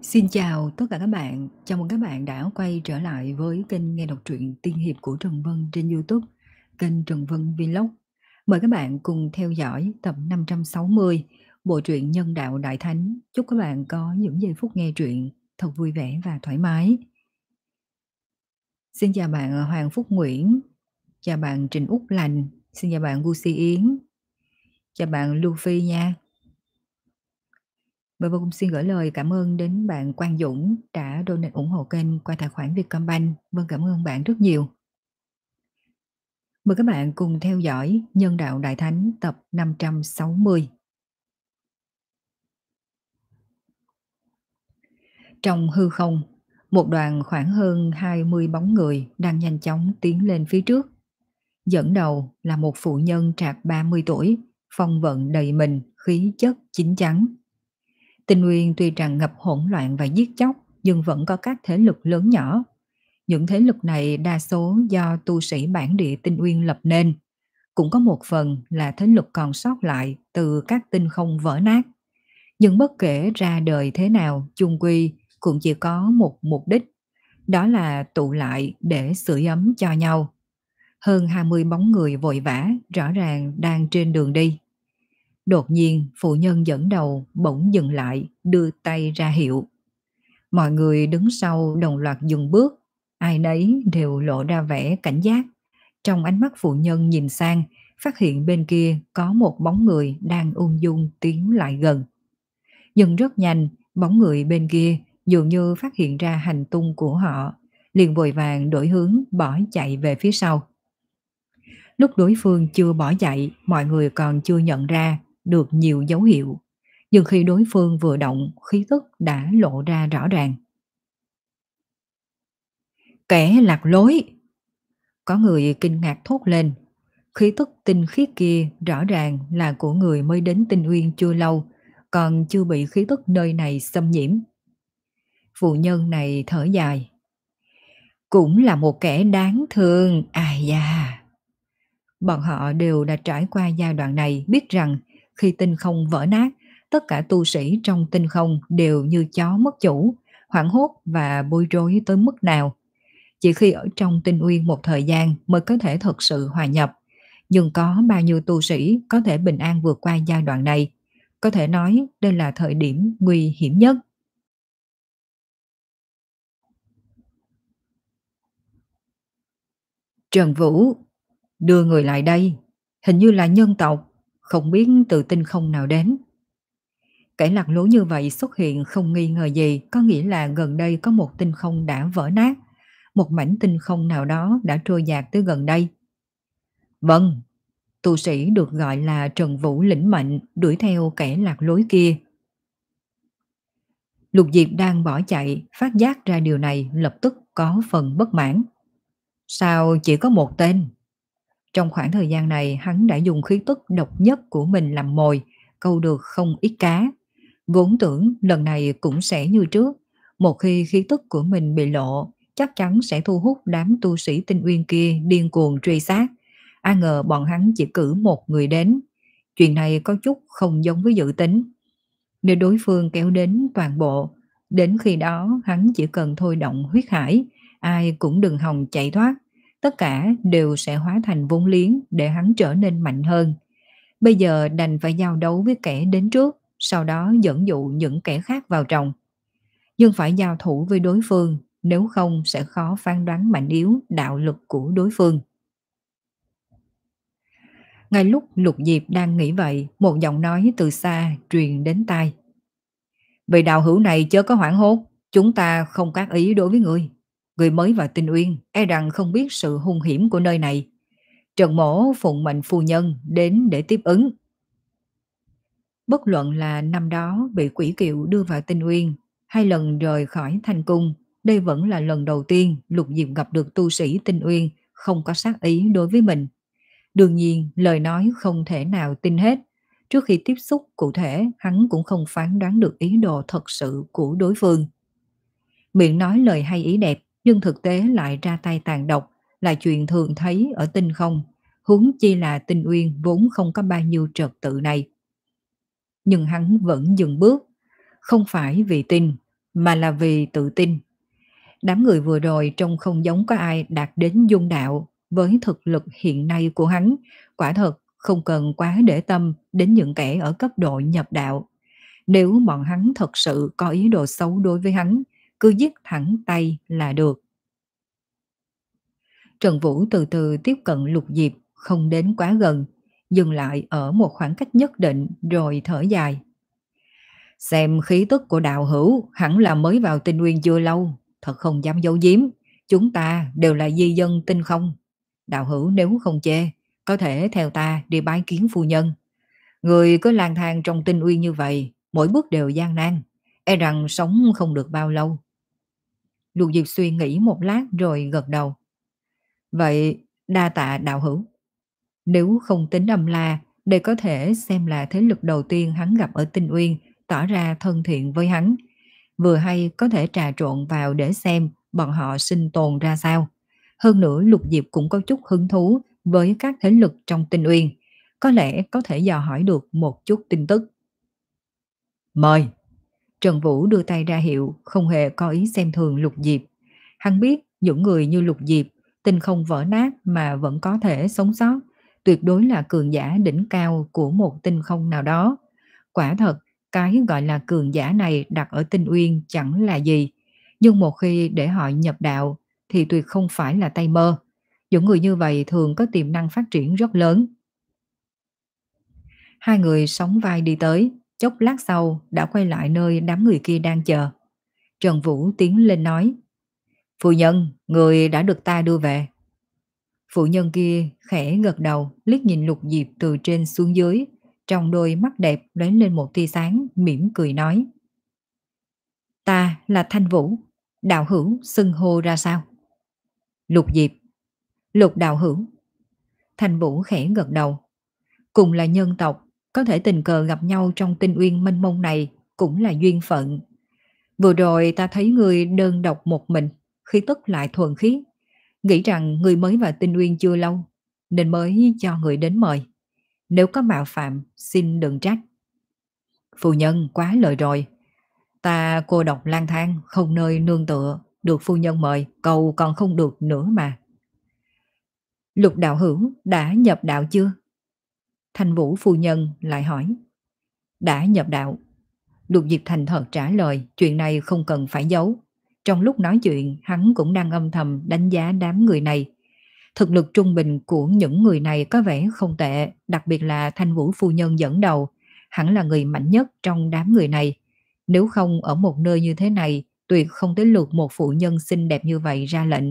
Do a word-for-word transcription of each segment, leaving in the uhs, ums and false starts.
Xin chào tất cả các bạn, chào mừng các bạn đã quay trở lại với kênh nghe đọc truyện tiên hiệp của Trần Vân trên YouTube, kênh Trần Vân Vlog. Mời các bạn cùng theo dõi tập năm trăm sáu mươi bộ truyện Nhân đạo Đại Thánh. Chúc các bạn có những giây phút nghe truyện thật vui vẻ và thoải mái. Xin chào bạn Hoàng Phúc Nguyễn, chào bạn Trịnh Úc Lành, xin chào bạn Gucci Yến, chào bạn Luffy nha. Và vô cùng xin gửi lời cảm ơn đến bạn Quang Dũng đã donate ủng hộ kênh qua tài khoản Vietcombank. Vâng, cảm ơn bạn rất nhiều. Mời các bạn cùng theo dõi Nhân đạo Đại Thánh tập năm trăm sáu mươi. Trong hư không, một đoàn khoảng hơn hai mươi bóng người đang nhanh chóng tiến lên phía trước. Dẫn đầu là một phụ nhân trạc ba mươi tuổi, phong vận đầy mình, khí chất chín chắn. Tinh Nguyên tuy tràn ngập hỗn loạn và giết chóc, nhưng vẫn có các thế lực lớn nhỏ. Những thế lực này đa số do tu sĩ bản địa Tinh Uyên lập nên, cũng có một phần là thế lực còn sót lại từ các tinh không vỡ nát. Nhưng bất kể ra đời thế nào, chung quy cũng chỉ có một mục đích, đó là tụ lại để sưởi ấm cho nhau. Hơn hai mươi bóng người vội vã, rõ ràng đang trên đường đi. Đột nhiên, phụ nhân dẫn đầu bỗng dừng lại, đưa tay ra hiệu. Mọi người đứng sau đồng loạt dừng bước, ai nấy đều lộ ra vẻ cảnh giác. Trong ánh mắt phụ nhân nhìn sang, phát hiện bên kia có một bóng người đang ung dung tiến lại gần. Nhưng rất nhanh, bóng người bên kia dường như phát hiện ra hành tung của họ, liền vội vàng đổi hướng bỏ chạy về phía sau. Lúc đối phương chưa bỏ chạy, mọi người còn chưa nhận ra được nhiều dấu hiệu. Nhưng khi đối phương vừa động, khí tức đã lộ ra rõ ràng. Kẻ lạc lối! Có người kinh ngạc thốt lên. Khí tức tinh khiết kia rõ ràng là của người mới đến Tinh Uyên chưa lâu, còn chưa bị khí tức nơi này xâm nhiễm. Phụ nhân này thở dài. Cũng là một kẻ đáng thương, ai da. Bọn họ đều đã trải qua giai đoạn này, biết rằng khi tinh không vỡ nát, tất cả tu sĩ trong tinh không đều như chó mất chủ, hoảng hốt và bối rối tới mức nào. Chỉ khi ở trong Tinh Uyên một thời gian mới có thể thực sự hòa nhập. Nhưng có bao nhiêu tu sĩ có thể bình an vượt qua giai đoạn này? Có thể nói đây là thời điểm nguy hiểm nhất. Trần Vũ, đưa người lại đây. Hình như là nhân tộc, không biết từ tinh không nào đến. Kẻ lạc lối như vậy xuất hiện không nghi ngờ gì, có nghĩa là gần đây có một tinh không đã vỡ nát. Một mảnh tinh không nào đó đã trôi dạt tới gần đây. Vâng, tu sĩ được gọi là Trần Vũ lĩnh mệnh đuổi theo kẻ lạc lối kia. Lục Diệp đang bỏ chạy, phát giác ra điều này lập tức có phần bất mãn. Sao chỉ có một tên? Trong khoảng thời gian này hắn đã dùng khí tức độc nhất của mình làm mồi, câu được không ít cá. Vốn tưởng lần này cũng sẽ như trước, một khi khí tức của mình bị lộ, chắc chắn sẽ thu hút đám tu sĩ Tinh Uyên kia điên cuồng truy sát. Ai ngờ bọn hắn chỉ cử một người đến. Chuyện này có chút không giống với dự tính. Nếu đối phương kéo đến toàn bộ, đến khi đó hắn chỉ cần thôi động huyết hải, ai cũng đừng hòng chạy thoát. Tất cả đều sẽ hóa thành vốn liếng để hắn trở nên mạnh hơn. Bây giờ đành phải giao đấu với kẻ đến trước, sau đó dẫn dụ những kẻ khác vào trong. Nhưng phải giao thủ với đối phương, nếu không sẽ khó phán đoán mạnh yếu đạo lực của đối phương. Ngay lúc Lục Diệp đang nghĩ vậy, một giọng nói từ xa truyền đến tai. Vị đạo hữu này chớ có hoảng hốt, chúng ta không các ý đối với người. Người mới vào Tinh Uyên, e rằng không biết sự hung hiểm của nơi này. Trần Mỗ phụng mệnh phu nhân đến để tiếp ứng. Bất luận là năm đó bị quỷ kiệu đưa vào Tinh Uyên, hai lần rời khỏi thành cung, đây vẫn là lần đầu tiên Lục Diệp gặp được tu sĩ Tinh Uyên không có sát ý đối với mình. Đương nhiên, lời nói không thể nào tin hết. Trước khi tiếp xúc cụ thể, hắn cũng không phán đoán được ý đồ thật sự của đối phương. Miệng nói lời hay ý đẹp, nhưng thực tế lại ra tay tàn độc, là chuyện thường thấy ở tinh không, huống chi là Tinh Uyên vốn không có bao nhiêu trật tự này. Nhưng hắn vẫn dừng bước, không phải vì tin, mà là vì tự tin. Đám người vừa rồi trông không giống có ai đạt đến dung đạo với thực lực hiện nay của hắn, quả thật không cần quá để tâm đến những kẻ ở cấp độ nhập đạo. Nếu bọn hắn thật sự có ý đồ xấu đối với hắn, cứ giết thẳng tay là được. Trần Vũ từ từ tiếp cận Lục Diệp, không đến quá gần, dừng lại ở một khoảng cách nhất định rồi thở dài. Xem khí tức của đạo hữu hẳn là mới vào tinh nguyên chưa lâu, thật không dám giấu giếm. Chúng ta đều là di dân tinh không. Đạo hữu nếu không chê, có thể theo ta đi bái kiến phu nhân. Người cứ lang thang trong tinh uyên như vậy, mỗi bước đều gian nan, e rằng sống không được bao lâu. Lục Diệp suy nghĩ một lát rồi gật đầu. Vậy đa tạ đạo hữu. Nếu không tính Âm La, đây có thể xem là thế lực đầu tiên hắn gặp ở Tinh Uyên, tỏ ra thân thiện với hắn. Vừa hay có thể trà trộn vào để xem bọn họ sinh tồn ra sao. Hơn nữa Lục Diệp cũng có chút hứng thú với các thế lực trong Tinh Uyên. Có lẽ có thể dò hỏi được một chút tin tức. Mời! Trần Vũ đưa tay ra hiệu, không hề có ý xem thường Lục Diệp. Hắn biết những người như Lục Diệp, tinh không vỡ nát mà vẫn có thể sống sót, tuyệt đối là cường giả đỉnh cao của một tinh không nào đó. Quả thật, cái gọi là cường giả này đặt ở Tinh Uyên chẳng là gì, nhưng một khi để họ nhập đạo thì tuyệt không phải là tay mơ. Những người như vậy thường có tiềm năng phát triển rất lớn. Hai người sóng vai đi tới, chốc lát sau đã quay lại nơi đám người kia đang chờ. Trần Vũ tiến lên nói: Phu nhân, người đã được ta đưa về. Phụ nhân kia khẽ gật đầu, liếc nhìn Lục Diệp từ trên xuống dưới, trong đôi mắt đẹp lóe lên một tia sáng, mỉm cười nói: Ta là Thanh Vũ, đạo hữu xưng hô ra sao? Lục Diệp. Lục đạo hữu. Thanh Vũ khẽ gật đầu. Cùng là nhân tộc, có thể tình cờ gặp nhau trong tinh uyên mênh mông này cũng là duyên phận. Vừa rồi ta thấy người đơn độc một mình, khí tức lại thuần khiết, nghĩ rằng người mới vào tinh uyên chưa lâu, nên mới cho người đến mời. Nếu có mạo phạm, xin đừng trách. Phu nhân quá lời rồi. Ta cô độc lang thang, không nơi nương tựa, được phu nhân mời, cầu còn không được nữa mà. Lục đạo hữu đã nhập đạo chưa? Thanh Vũ phu nhân lại hỏi. Đã nhập đạo. Lục Diệp thành thật trả lời, chuyện này không cần phải giấu. Trong lúc nói chuyện, hắn cũng đang âm thầm đánh giá đám người này. Thực lực trung bình của những người này có vẻ không tệ, đặc biệt là Thanh Vũ phu nhân dẫn đầu, hẳn là người mạnh nhất trong đám người này. Nếu không ở một nơi như thế này, tuyệt không tới lượt một phụ nhân xinh đẹp như vậy ra lệnh.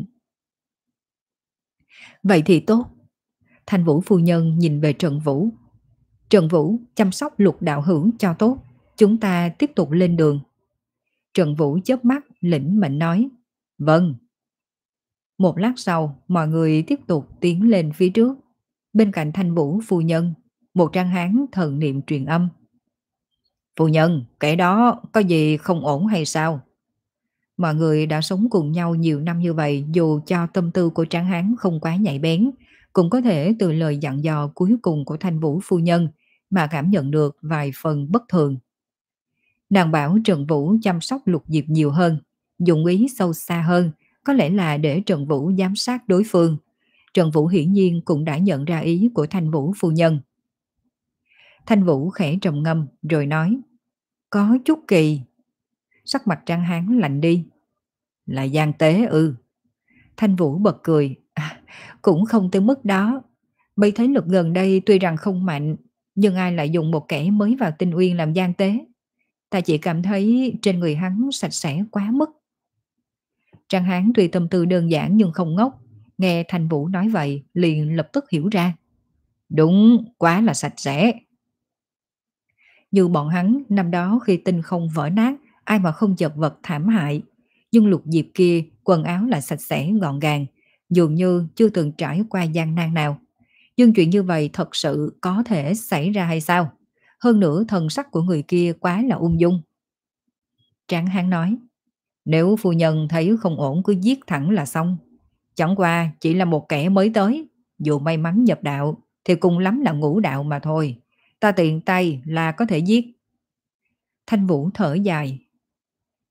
Vậy thì tốt. Thanh Vũ phu nhân nhìn về Trần Vũ. Trần Vũ chăm sóc Lục đạo hữu cho tốt, chúng ta tiếp tục lên đường. Trần Vũ chớp mắt lĩnh mệnh nói. Vâng. Một lát sau, mọi người tiếp tục tiến lên phía trước. Bên cạnh Thanh Vũ phu nhân, một trang hán thần niệm truyền âm. Phu nhân, kẻ đó có gì không ổn hay sao? Mọi người đã sống cùng nhau nhiều năm như vậy, dù cho tâm tư của Tráng Hán không quá nhạy bén, cũng có thể từ lời dặn dò cuối cùng của Thanh Vũ phu nhân mà cảm nhận được vài phần bất thường. Nàng bảo Trần Vũ chăm sóc Lục Diệp nhiều hơn, dụng ý sâu xa hơn, có lẽ là để Trần Vũ giám sát đối phương. Trần Vũ hiển nhiên cũng đã nhận ra ý của Thanh Vũ phu nhân. Thanh Vũ khẽ trầm ngâm rồi nói, có chút kỳ. Sắc mặt Trang Hán lạnh đi. Là gian tế ư? Thanh Vũ bật cười. À, cũng không tới mức đó. Mấy thế lực gần đây tuy rằng không mạnh, nhưng ai lại dùng một kẻ mới vào Tinh Uyên làm gian tế? Ta chỉ cảm thấy trên người hắn sạch sẽ quá mức. Trang Hán tuy tâm tư đơn giản nhưng không ngốc, nghe Thanh Vũ nói vậy liền lập tức hiểu ra. Đúng, quá là sạch sẽ. Như bọn hắn năm đó khi tinh không vỡ nát, ai mà không chật vật thảm hại. Nhưng Lục Diệp kia quần áo là sạch sẽ gọn gàng, dường như chưa từng trải qua gian nan nào. Nhưng chuyện như vậy thật sự có thể xảy ra hay sao? Hơn nữa thần sắc của người kia quá là ung dung. Tráng Hán nói, nếu phu nhân thấy không ổn cứ giết thẳng là xong. Chẳng qua chỉ là một kẻ mới tới, dù may mắn nhập đạo thì cùng lắm là ngũ đạo mà thôi. Ta tiện tay là có thể giết. Thanh Vũ thở dài.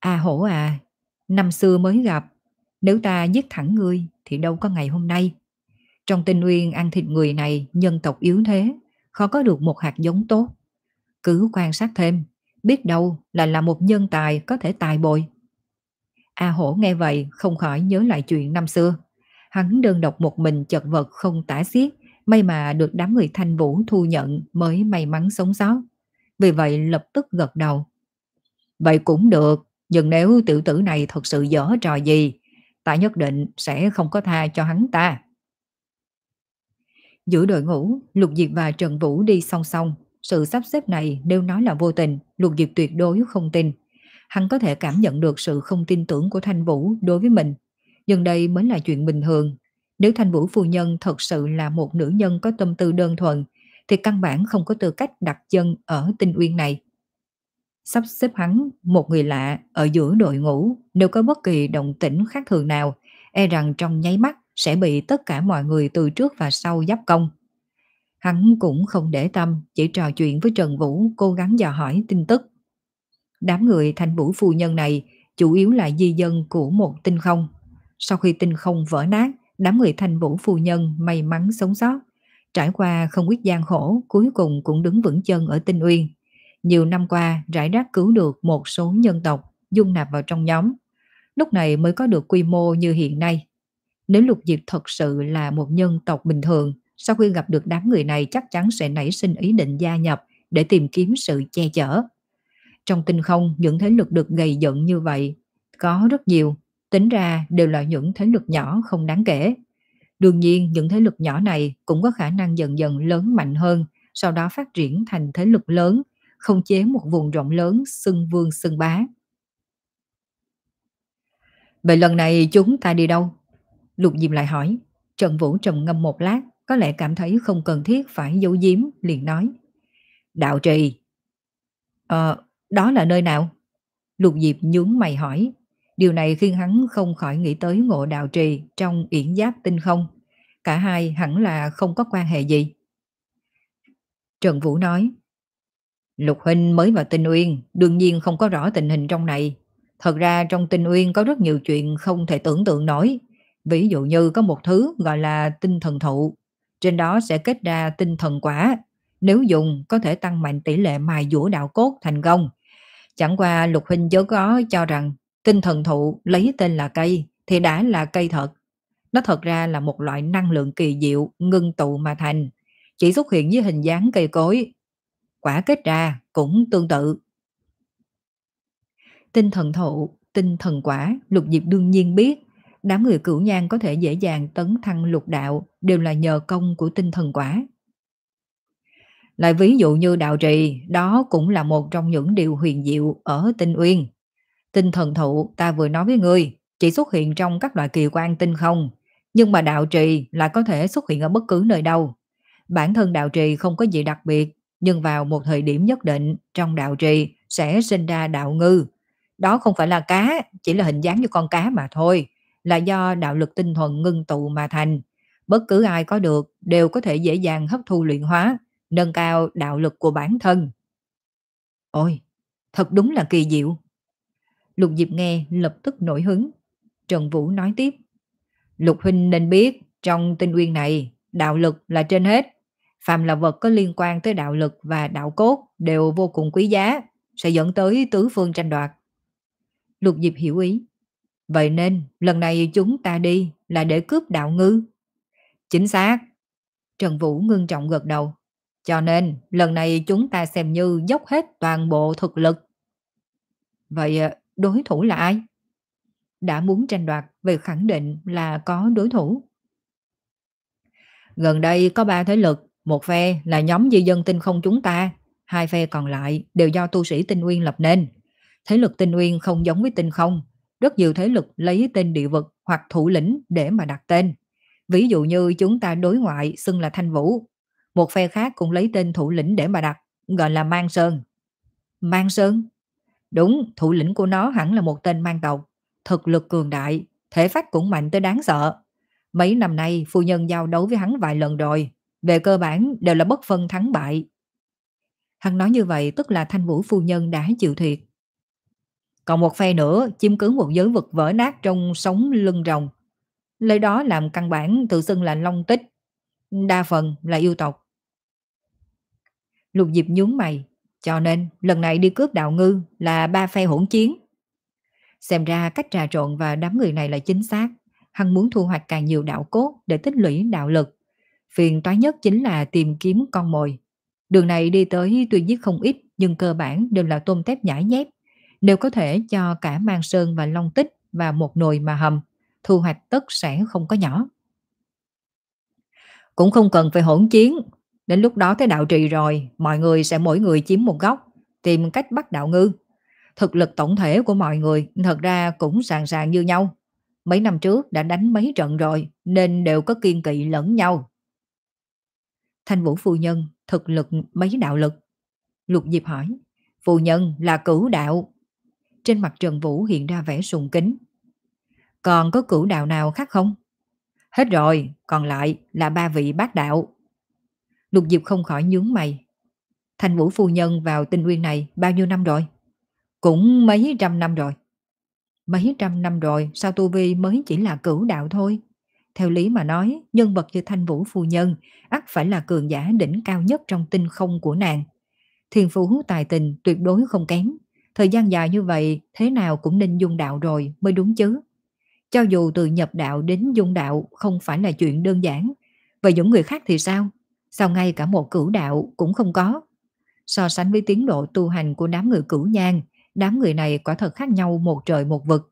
À hổ à, năm xưa mới gặp, nếu ta giết thẳng ngươi thì đâu có ngày hôm nay. Trong tinh uyên ăn thịt người này nhân tộc yếu thế, khó có được một hạt giống tốt. Cứ quan sát thêm, biết đâu là là một nhân tài có thể tài bồi. A hổ nghe vậy không khỏi nhớ lại chuyện năm xưa. Hắn đơn độc một mình chật vật không tả xiết, may mà được đám người Thanh Vũ thu nhận mới may mắn sống sót. Vì vậy lập tức gật đầu. Vậy cũng được, nhưng nếu tiểu tử này thật sự dở trò gì, ta nhất định sẽ không có tha cho hắn ta. Giữa đội ngũ, Lục Diệp và Trần Vũ đi song song. Sự sắp xếp này nếu nói là vô tình, Lục Diệp tuyệt đối không tin. Hắn có thể cảm nhận được sự không tin tưởng của Thanh Vũ đối với mình. Nhưng đây mới là chuyện bình thường. Nếu Thanh Vũ phu nhân thật sự là một nữ nhân có tâm tư đơn thuần, thì căn bản không có tư cách đặt chân ở Tinh Uyên này. Sắp xếp hắn, một người lạ, ở giữa đội ngũ, nếu có bất kỳ động tĩnh khác thường nào, e rằng trong nháy mắt sẽ bị tất cả mọi người từ trước và sau giáp công. Hắn cũng không để tâm, chỉ trò chuyện với Trần Vũ, cố gắng dò hỏi tin tức. Đám người Thanh Vũ phu nhân này chủ yếu là di dân của một tinh không. Sau khi tinh không vỡ nát, đám người Thanh Vũ phu nhân may mắn sống sót. Trải qua không ít gian khổ, cuối cùng cũng đứng vững chân ở Tinh Uyên. Nhiều năm qua, rải rác cứu được một số nhân tộc, dung nạp vào trong nhóm. Lúc này mới có được quy mô như hiện nay. Nếu Lục Diệp thật sự là một nhân tộc bình thường, sau khi gặp được đám người này chắc chắn sẽ nảy sinh ý định gia nhập để tìm kiếm sự che chở. Trong tinh không, những thế lực được gầy dựng như vậy có rất nhiều, tính ra đều là những thế lực nhỏ không đáng kể. Đương nhiên, những thế lực nhỏ này cũng có khả năng dần dần lớn mạnh hơn, sau đó phát triển thành thế lực lớn, khống chế một vùng rộng lớn, xưng vương xưng bá. Vậy lần này chúng ta đi đâu? Lục Diệp lại hỏi. Trần Vũ trầm ngâm một lát, có lẽ cảm thấy không cần thiết phải giấu giếm, liền nói. Đạo trì. Ờ, đó là nơi nào? Lục Diệp nhướng mày hỏi. Điều này khiến hắn không khỏi nghĩ tới Ngộ Đạo Trì trong Yển Giáp Tinh Không. Cả hai hẳn là không có quan hệ gì. Trần Vũ nói. Lục huynh mới vào Tinh Uyên, đương nhiên không có rõ tình hình trong này. Thật ra trong Tinh Uyên có rất nhiều chuyện không thể tưởng tượng nổi. Ví dụ như có một thứ gọi là tinh thần thụ. Trên đó sẽ kết ra tinh thần quả. Nếu dùng có thể tăng mạnh tỷ lệ mài dũa đạo cốt thành công. Chẳng qua Lục huynh chớ có cho rằng tinh thần thụ lấy tên là cây thì đã là cây thật. Nó thật ra là một loại năng lượng kỳ diệu ngưng tụ mà thành. Chỉ xuất hiện với hình dáng cây cối. Quả kết ra cũng tương tự. Tinh thần thụ, tinh thần quả, Lục Diệp đương nhiên biết. Đám người cửu nhan có thể dễ dàng tấn thăng lục đạo đều là nhờ công của tinh thần quả. Lại ví dụ như đạo trì, đó cũng là một trong những điều huyền diệu ở Tinh Uyên. Tinh thần thụ ta vừa nói với ngươi, chỉ xuất hiện trong các loại kỳ quan tinh không, nhưng mà đạo trì lại có thể xuất hiện ở bất cứ nơi đâu. Bản thân đạo trì không có gì đặc biệt, nhưng vào một thời điểm nhất định trong đạo trì sẽ sinh ra đạo ngư. Đó không phải là cá, chỉ là hình dáng như con cá mà thôi, là do đạo lực tinh thuần ngưng tụ mà thành. Bất cứ ai có được đều có thể dễ dàng hấp thu luyện hóa, nâng cao đạo lực của bản thân. Ôi, thật đúng là kỳ diệu. Lục Diệp nghe lập tức nổi hứng. Trần Vũ nói tiếp. Lục huynh nên biết, trong Tinh Uyên này, đạo lực là trên hết. Phàm là vật có liên quan tới đạo lực và đạo cốt đều vô cùng quý giá, sẽ dẫn tới tứ phương tranh đoạt. Lục Diệp hiểu ý. Vậy nên, lần này chúng ta đi là để cướp đạo ngư. Chính xác. Trần Vũ ngưng trọng gật đầu. Cho nên, lần này chúng ta xem như dốc hết toàn bộ thực lực. Vậy đối thủ là ai? Đã muốn tranh đoạt về khẳng định là có đối thủ. Gần đây có ba thế lực, một phe là nhóm di dân tinh không chúng ta, hai phe còn lại đều do tu sĩ Tinh Uyên lập nên. Thế lực Tinh Uyên không giống với tinh không, rất nhiều thế lực lấy tên địa vực hoặc thủ lĩnh để mà đặt tên. Ví dụ như chúng ta đối ngoại xưng là Thanh Vũ, một phe khác cũng lấy tên thủ lĩnh để mà đặt, gọi là Mang Sơn. Mang Sơn? Đúng, thủ lĩnh của nó hẳn là một tên mang tộc, thực lực cường đại, thể phách cũng mạnh tới đáng sợ. Mấy năm nay phu nhân giao đấu với hắn vài lần rồi, về cơ bản đều là bất phân thắng bại. Hắn nói như vậy tức là Thanh Vũ phu nhân đã chịu thiệt. Còn một phe nữa chiếm cứ một giới vực vỡ nát trong sống lưng rồng, lấy đó làm căn bản tự xưng là Long Tích, đa phần là yêu tộc. Lục Diệp nhướng mày, cho nên lần này đi cướp đạo ngư là ba phe hỗn chiến. Xem ra cách trà trộn và đám người này là chính xác. Hắn muốn thu hoạch càng nhiều đạo cốt để tích lũy đạo lực. Phiền toái nhất chính là tìm kiếm con mồi. Đường này đi tới tuy giết không ít nhưng cơ bản đều là tôm tép nhãi nhép. Nếu có thể cho cả Mang Sơn và Long Tích và một nồi mà hầm, thu hoạch tất sẽ không có nhỏ. Cũng không cần phải hỗn chiến. Đến lúc đó tới đạo trì rồi, mọi người sẽ mỗi người chiếm một góc, tìm cách bắt đạo ngư. Thực lực tổng thể của mọi người thật ra cũng sàn sàn như nhau. Mấy năm trước đã đánh mấy trận rồi nên đều có kiên kỵ lẫn nhau. Thanh Vũ phu nhân thực lực mấy đạo lực? Lục Diệp hỏi. Phu nhân là cửu đạo. Trên mặt Trần Vũ hiện ra vẻ sùng kính. Còn có cửu đạo nào khác không? Hết rồi, còn lại là ba vị bát đạo. Lục Diệp không khỏi nhướng mày. Thanh Vũ phu nhân vào tinh nguyên này bao nhiêu năm rồi? Cũng mấy trăm năm rồi. Mấy trăm năm rồi sao tu vi mới chỉ là cửu đạo thôi? Theo lý mà nói, nhân vật như Thanh Vũ phu nhân ắt phải là cường giả đỉnh cao nhất trong tinh không của nàng. Thiên phú tài tình tuyệt đối không kém. Thời gian dài như vậy thế nào cũng nên dung đạo rồi mới đúng chứ. Cho dù từ nhập đạo đến dung đạo không phải là chuyện đơn giản. Vậy những người khác thì sao? Sao ngay cả một cửu đạo cũng không có? So sánh với tiến độ tu hành của đám người cửu nhang, đám người này quả thật khác nhau một trời một vực.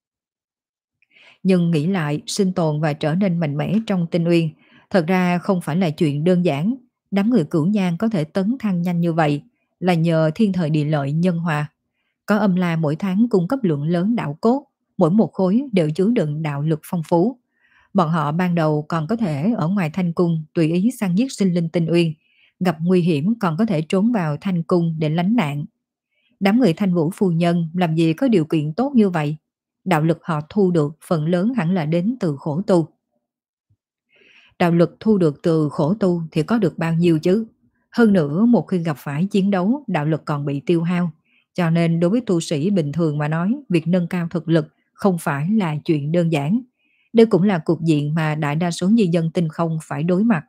Nhưng nghĩ lại, sinh tồn và trở nên mạnh mẽ trong tinh uyên, thật ra không phải là chuyện đơn giản. Đám người cửu nhang có thể tấn thăng nhanh như vậy là nhờ thiên thời địa lợi nhân hòa. Có âm la mỗi tháng cung cấp lượng lớn đạo cốt, mỗi một khối đều chứa đựng đạo lực phong phú. Bọn họ ban đầu còn có thể ở ngoài thanh cung tùy ý săn giết sinh linh tinh uyên, gặp nguy hiểm còn có thể trốn vào thanh cung để lánh nạn. Đám người Thanh Vũ phu nhân làm gì có điều kiện tốt như vậy? Đạo lực họ thu được phần lớn hẳn là đến từ khổ tu. Đạo lực thu được từ khổ tu thì có được bao nhiêu chứ? Hơn nữa một khi gặp phải chiến đấu, đạo lực còn bị tiêu hao. Cho nên đối với tu sĩ bình thường mà nói, việc nâng cao thực lực không phải là chuyện đơn giản. Đây cũng là cục diện mà đại đa số nhân dân tinh không phải đối mặt.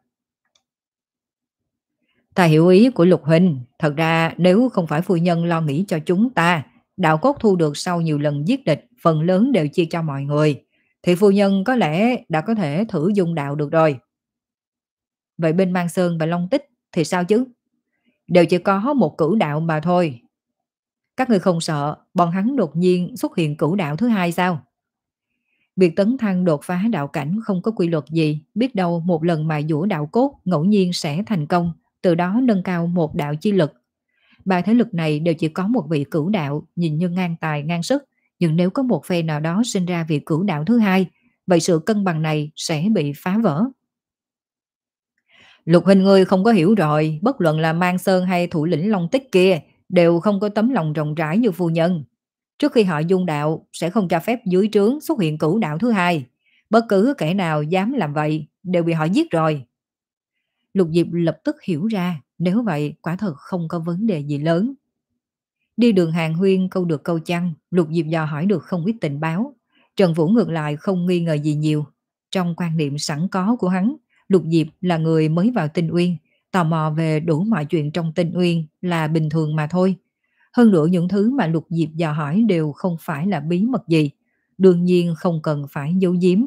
Ta hiểu ý của Lục Huynh, thật ra nếu không phải phu nhân lo nghĩ cho chúng ta, đạo cốt thu được sau nhiều lần giết địch, phần lớn đều chia cho mọi người, thì phu nhân có lẽ đã có thể thử dung đạo được rồi. Vậy bên Mang Sơn và Long Tích thì sao chứ? Đều chỉ có một cửu đạo mà thôi. Các người không sợ bọn hắn đột nhiên xuất hiện cửu đạo thứ hai sao? Việc tấn thăng đột phá đạo cảnh không có quy luật gì, biết đâu một lần mài dũa đạo cốt ngẫu nhiên sẽ thành công, từ đó nâng cao một đạo chi lực. Ba thế lực này đều chỉ có một vị cửu đạo, nhìn như ngang tài ngang sức, nhưng nếu có một phe nào đó sinh ra vị cửu đạo thứ hai, vậy sự cân bằng này sẽ bị phá vỡ. Lục Hình ngươi không có hiểu rồi, bất luận là Mang Sơn hay thủ lĩnh Long Tích kia, đều không có tấm lòng rộng rãi như phu nhân. Trước khi họ dung đạo, sẽ không cho phép dưới trướng xuất hiện cửu đạo thứ hai. Bất cứ kẻ nào dám làm vậy, đều bị họ giết rồi. Lục Diệp lập tức hiểu ra, nếu vậy quả thật không có vấn đề gì lớn. Đi đường hàng huyên câu được câu chăng, Lục Diệp dò hỏi được không ít tình báo. Trần Vũ ngược lại không nghi ngờ gì nhiều. Trong quan niệm sẵn có của hắn, Lục Diệp là người mới vào Tinh Uyên, tò mò về đủ mọi chuyện trong Tinh Uyên là bình thường mà thôi. Hơn nữa những thứ mà Lục Diệp dò hỏi đều không phải là bí mật gì, đương nhiên không cần phải giấu giếm.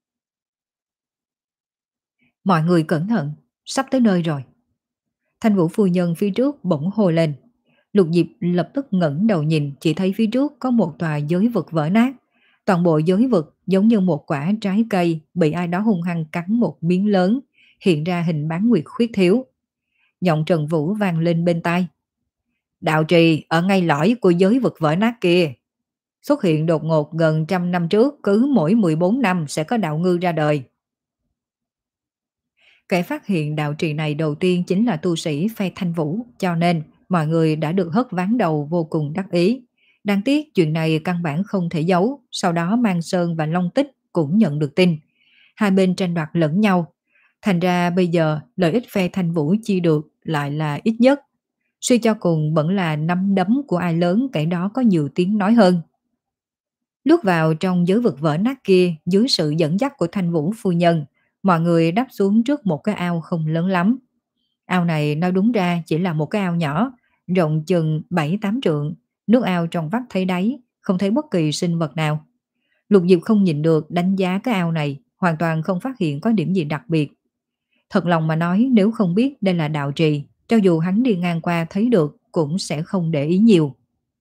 Mọi người cẩn thận, sắp tới nơi rồi. Thanh Vũ phu nhân phía trước bỗng hô lên. Lục Diệp lập tức ngẩng đầu nhìn, chỉ thấy phía trước có một tòa giới vực vỡ nát. Toàn bộ giới vực giống như một quả trái cây bị ai đó hung hăng cắn một miếng lớn, hiện ra hình bán nguyệt khuyết thiếu. Giọng Trần Vũ vang lên bên tai. Đạo trì ở ngay lõi của giới vực vỡ nát kia. Xuất hiện đột ngột gần trăm năm trước, cứ mỗi mười bốn năm sẽ có đạo ngư ra đời. Kẻ phát hiện đạo trì này đầu tiên chính là tu sĩ phe Thanh Vũ, cho nên mọi người đã được hất ván đầu vô cùng đắc ý. Đáng tiếc chuyện này căn bản không thể giấu, sau đó Mang Sơn và Long Tích cũng nhận được tin. Hai bên tranh đoạt lẫn nhau. Thành ra bây giờ lợi ích phe Thanh Vũ chi được lại là ít nhất. Suy cho cùng vẫn là nắm đấm của ai lớn kẻ đó có nhiều tiếng nói hơn. Lướt vào trong giới vực vỡ nát kia dưới sự dẫn dắt của Thanh Vũ phu nhân, mọi người đáp xuống trước một cái ao không lớn lắm. Ao này nói đúng ra chỉ là một cái ao nhỏ, rộng chừng bảy tám trượng, nước ao trong vắt thấy đáy, không thấy bất kỳ sinh vật nào. Lục Diệp không nhìn được đánh giá cái ao này, hoàn toàn không phát hiện có điểm gì đặc biệt. Thật lòng mà nói, nếu không biết đây là đạo trì, cho dù hắn đi ngang qua thấy được cũng sẽ không để ý nhiều.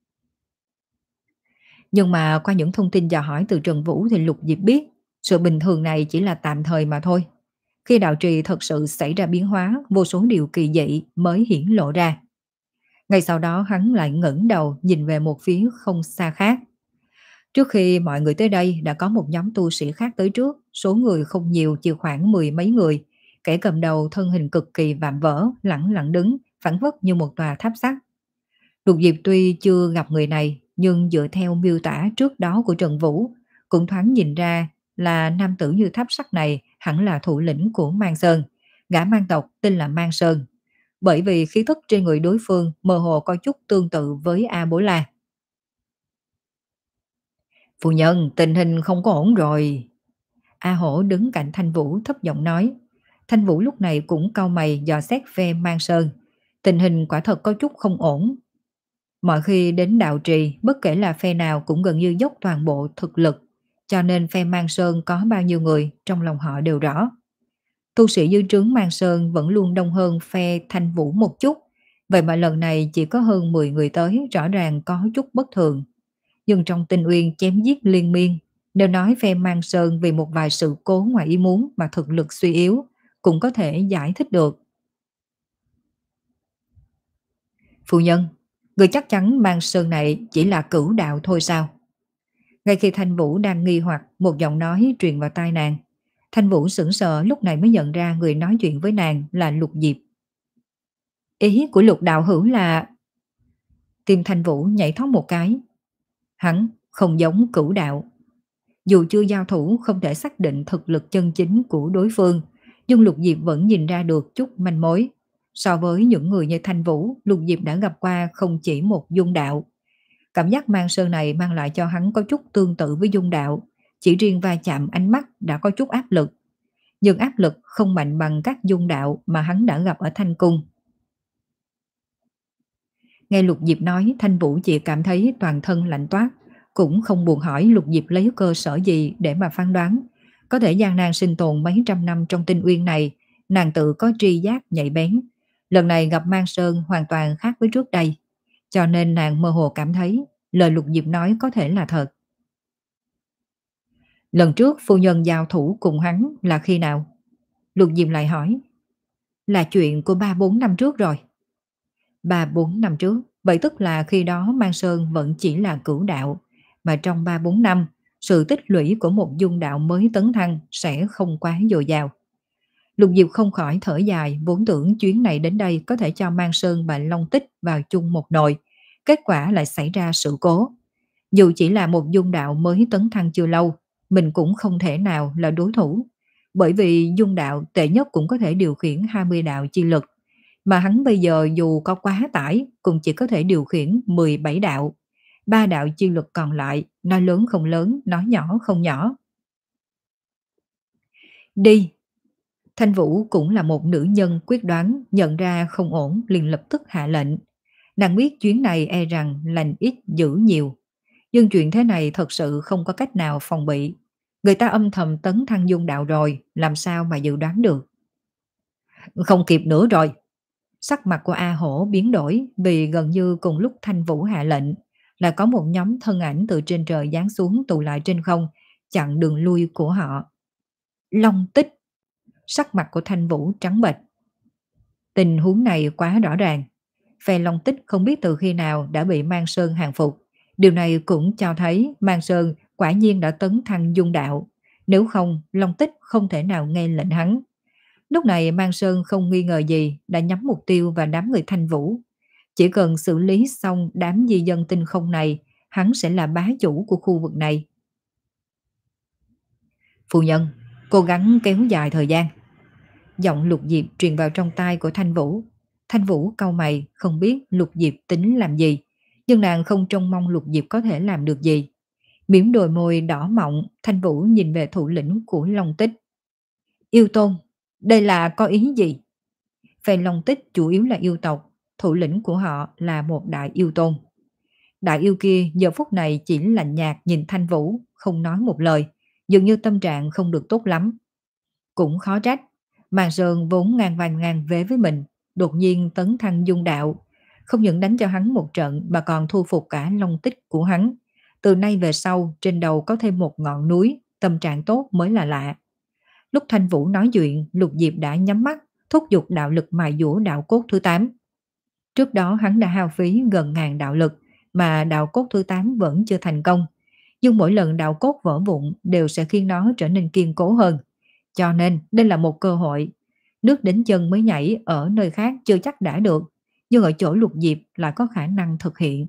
Nhưng mà qua những thông tin dò hỏi từ Trần Vũ thì Lục Diệp biết sự bình thường này chỉ là tạm thời mà thôi. Khi đạo trì thật sự xảy ra biến hóa, vô số điều kỳ dị mới hiển lộ ra. Ngay sau đó hắn lại ngẩng đầu nhìn về một phía không xa khác. Trước khi mọi người tới đây đã có một nhóm tu sĩ khác tới trước, số người không nhiều, chỉ khoảng mười mấy người. Kẻ cầm đầu thân hình cực kỳ vạm vỡ, lẳng lặng đứng, phảng phất như một tòa tháp sắt. Lục Diệp tuy chưa gặp người này, nhưng dựa theo miêu tả trước đó của Trần Vũ, cũng thoáng nhìn ra là nam tử như tháp sắt này hẳn là thủ lĩnh của Mang Sơn, gã mang tộc tên là Mang Sơn. Bởi vì khí thức trên người đối phương mơ hồ có chút tương tự với A Bố La. Phu nhân, tình hình không có ổn rồi. A Hổ đứng cạnh Thanh Vũ thấp giọng nói. Thanh Vũ lúc này cũng cau mày dò xét phe Mang Sơn. Tình hình quả thật có chút không ổn. Mọi khi đến đạo trì, bất kể là phe nào cũng gần như dốc toàn bộ thực lực, cho nên phe Mang Sơn có bao nhiêu người trong lòng họ đều rõ. Tu sĩ dư trướng Mang Sơn vẫn luôn đông hơn phe Thanh Vũ một chút, vậy mà lần này chỉ có hơn mười người tới, rõ ràng có chút bất thường. Nhưng trong Tinh Uyên chém giết liên miên, nếu nói phe Mang Sơn vì một vài sự cố ngoài ý muốn mà thực lực suy yếu, cũng có thể giải thích được. Phu nhân, người chắc chắn Mang Sơn này chỉ là cửu đạo thôi sao? Ngay khi Thanh Vũ đang nghi hoặc, một giọng nói truyền vào tai nàng. Thanh Vũ sững sờ lúc này mới nhận ra người nói chuyện với nàng là Lục Diệp. Ý của Lục đạo hữu là... Tim Thanh Vũ nhảy thoát một cái. Hắn không giống cửu đạo. Dù chưa giao thủ không thể xác định thực lực chân chính của đối phương, nhưng Lục Diệp vẫn nhìn ra được chút manh mối. So với những người như Thanh Vũ, Lục Diệp đã gặp qua không chỉ một dung đạo. Cảm giác Mang Sơn này mang lại cho hắn có chút tương tự với dung đạo, chỉ riêng va chạm ánh mắt đã có chút áp lực. Nhưng áp lực không mạnh bằng các dung đạo mà hắn đã gặp ở Thanh Cung. Nghe Lục Diệp nói, Thanh Vũ chỉ cảm thấy toàn thân lạnh toát, cũng không buồn hỏi Lục Diệp lấy cơ sở gì để mà phán đoán. Có thể gian nàng sinh tồn mấy trăm năm trong Tinh Uyên này, nàng tự có tri giác nhạy bén. Lần này gặp Mang Sơn hoàn toàn khác với trước đây, cho nên nàng mơ hồ cảm thấy lời Lục Diệp nói có thể là thật. Lần trước phu nhân giao thủ cùng hắn là khi nào? Lục Diệp lại hỏi. Là chuyện của ba bốn năm trước rồi. Ba bốn năm trước, vậy tức là khi đó Mang Sơn vẫn chỉ là cửu đạo, mà trong ba bốn năm, sự tích lũy của một dung đạo mới tấn thăng sẽ không quá dồi dào. Lục Diệp không khỏi thở dài, vốn tưởng chuyến này đến đây có thể cho Mang Sơn và Long Tích vào chung một nồi, kết quả lại xảy ra sự cố. Dù chỉ là một dung đạo mới tấn thăng chưa lâu, mình cũng không thể nào là đối thủ, bởi vì dung đạo tệ nhất cũng có thể điều khiển hai mươi đạo chi lực, mà hắn bây giờ dù có quá tải cũng chỉ có thể điều khiển mười bảy đạo. Ba đạo chi lực còn lại, nói lớn không lớn, nói nhỏ không nhỏ. Đi! Thanh Vũ cũng là một nữ nhân quyết đoán, nhận ra không ổn liền lập tức hạ lệnh. Nàng biết chuyến này e rằng lành ít dữ nhiều. Nhưng chuyện thế này thật sự không có cách nào phòng bị. Người ta âm thầm tấn thăng dung đạo rồi, làm sao mà dự đoán được. Không kịp nữa rồi. Sắc mặt của A Hổ biến đổi vì gần như cùng lúc Thanh Vũ hạ lệnh là có một nhóm thân ảnh từ trên trời giáng xuống tụ lại trên không, chặn đường lui của họ. Long Tích. Sắc mặt của Thanh Vũ trắng bệch. Tình huống này quá rõ ràng. Phe Long Tích không biết từ khi nào đã bị Mang Sơn hàng phục. Điều này cũng cho thấy Mang Sơn quả nhiên đã tấn thăng dung đạo. Nếu không, Long Tích không thể nào nghe lệnh hắn. Lúc này Mang Sơn không nghi ngờ gì đã nhắm mục tiêu vào đám người Thanh Vũ. Chỉ cần xử lý xong đám di dân tinh không này, hắn sẽ là bá chủ của khu vực này. Phu nhân, cố gắng kéo dài thời gian. Giọng Lục Diệp truyền vào trong tai của Thanh Vũ. Thanh Vũ cau mày, không biết Lục Diệp tính làm gì, nhưng nàng không trông mong Lục Diệp có thể làm được gì. Mỉm đôi môi đỏ mọng, Thanh Vũ nhìn về thủ lĩnh của Long Tích. Yêu Tôn, đây là có ý gì? Phe Long Tích chủ yếu là yêu tộc, thủ lĩnh của họ là một đại yêu tôn. Đại yêu kia giờ phút này chỉ lạnh nhạt nhìn Thanh Vũ, không nói một lời, dường như tâm trạng không được tốt lắm. Cũng khó trách, Màn Sơn vốn ngang vành ngang vế với mình, đột nhiên tấn thăng dung đạo, không những đánh cho hắn một trận mà còn thu phục cả Long Tích của hắn. Từ nay về sau, trên đầu có thêm một ngọn núi, tâm trạng tốt mới là lạ. Lúc Thanh Vũ nói chuyện, Lục Diệp đã nhắm mắt, thúc giục đạo lực mài dũa đạo cốt thứ tám. Trước đó hắn đã hao phí gần ngàn đạo lực, mà đạo cốt thứ tám vẫn chưa thành công. Nhưng mỗi lần đạo cốt vỡ vụn đều sẽ khiến nó trở nên kiên cố hơn. Cho nên đây là một cơ hội. Nước đến chân mới nhảy, ở nơi khác chưa chắc đã được, nhưng ở chỗ Lục Diệp lại có khả năng thực hiện.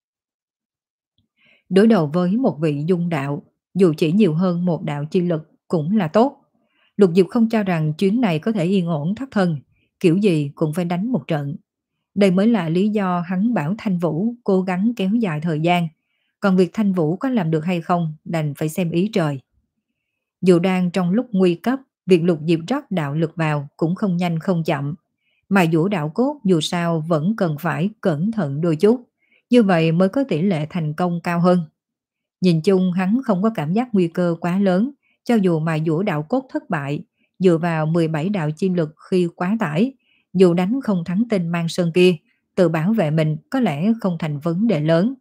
Đối đầu với một vị dung đạo, dù chỉ nhiều hơn một đạo chi lực cũng là tốt. Lục Diệp không cho rằng chuyến này có thể yên ổn thoát thân, kiểu gì cũng phải đánh một trận. Đây mới là lý do hắn bảo Thanh Vũ cố gắng kéo dài thời gian, còn việc Thanh Vũ có làm được hay không đành phải xem ý trời. Dù đang trong lúc nguy cấp, việc Lục Diệp rót đạo lực vào cũng không nhanh không chậm, mà vũ đạo cốt dù sao vẫn cần phải cẩn thận đôi chút, như vậy mới có tỷ lệ thành công cao hơn. Nhìn chung hắn không có cảm giác nguy cơ quá lớn, cho dù mà vũ đạo cốt thất bại, dựa vào mười bảy đạo chi lực khi quá tải, dù đánh không thắng tên Mang Sơn kia, tự bảo vệ mình có lẽ không thành vấn đề lớn.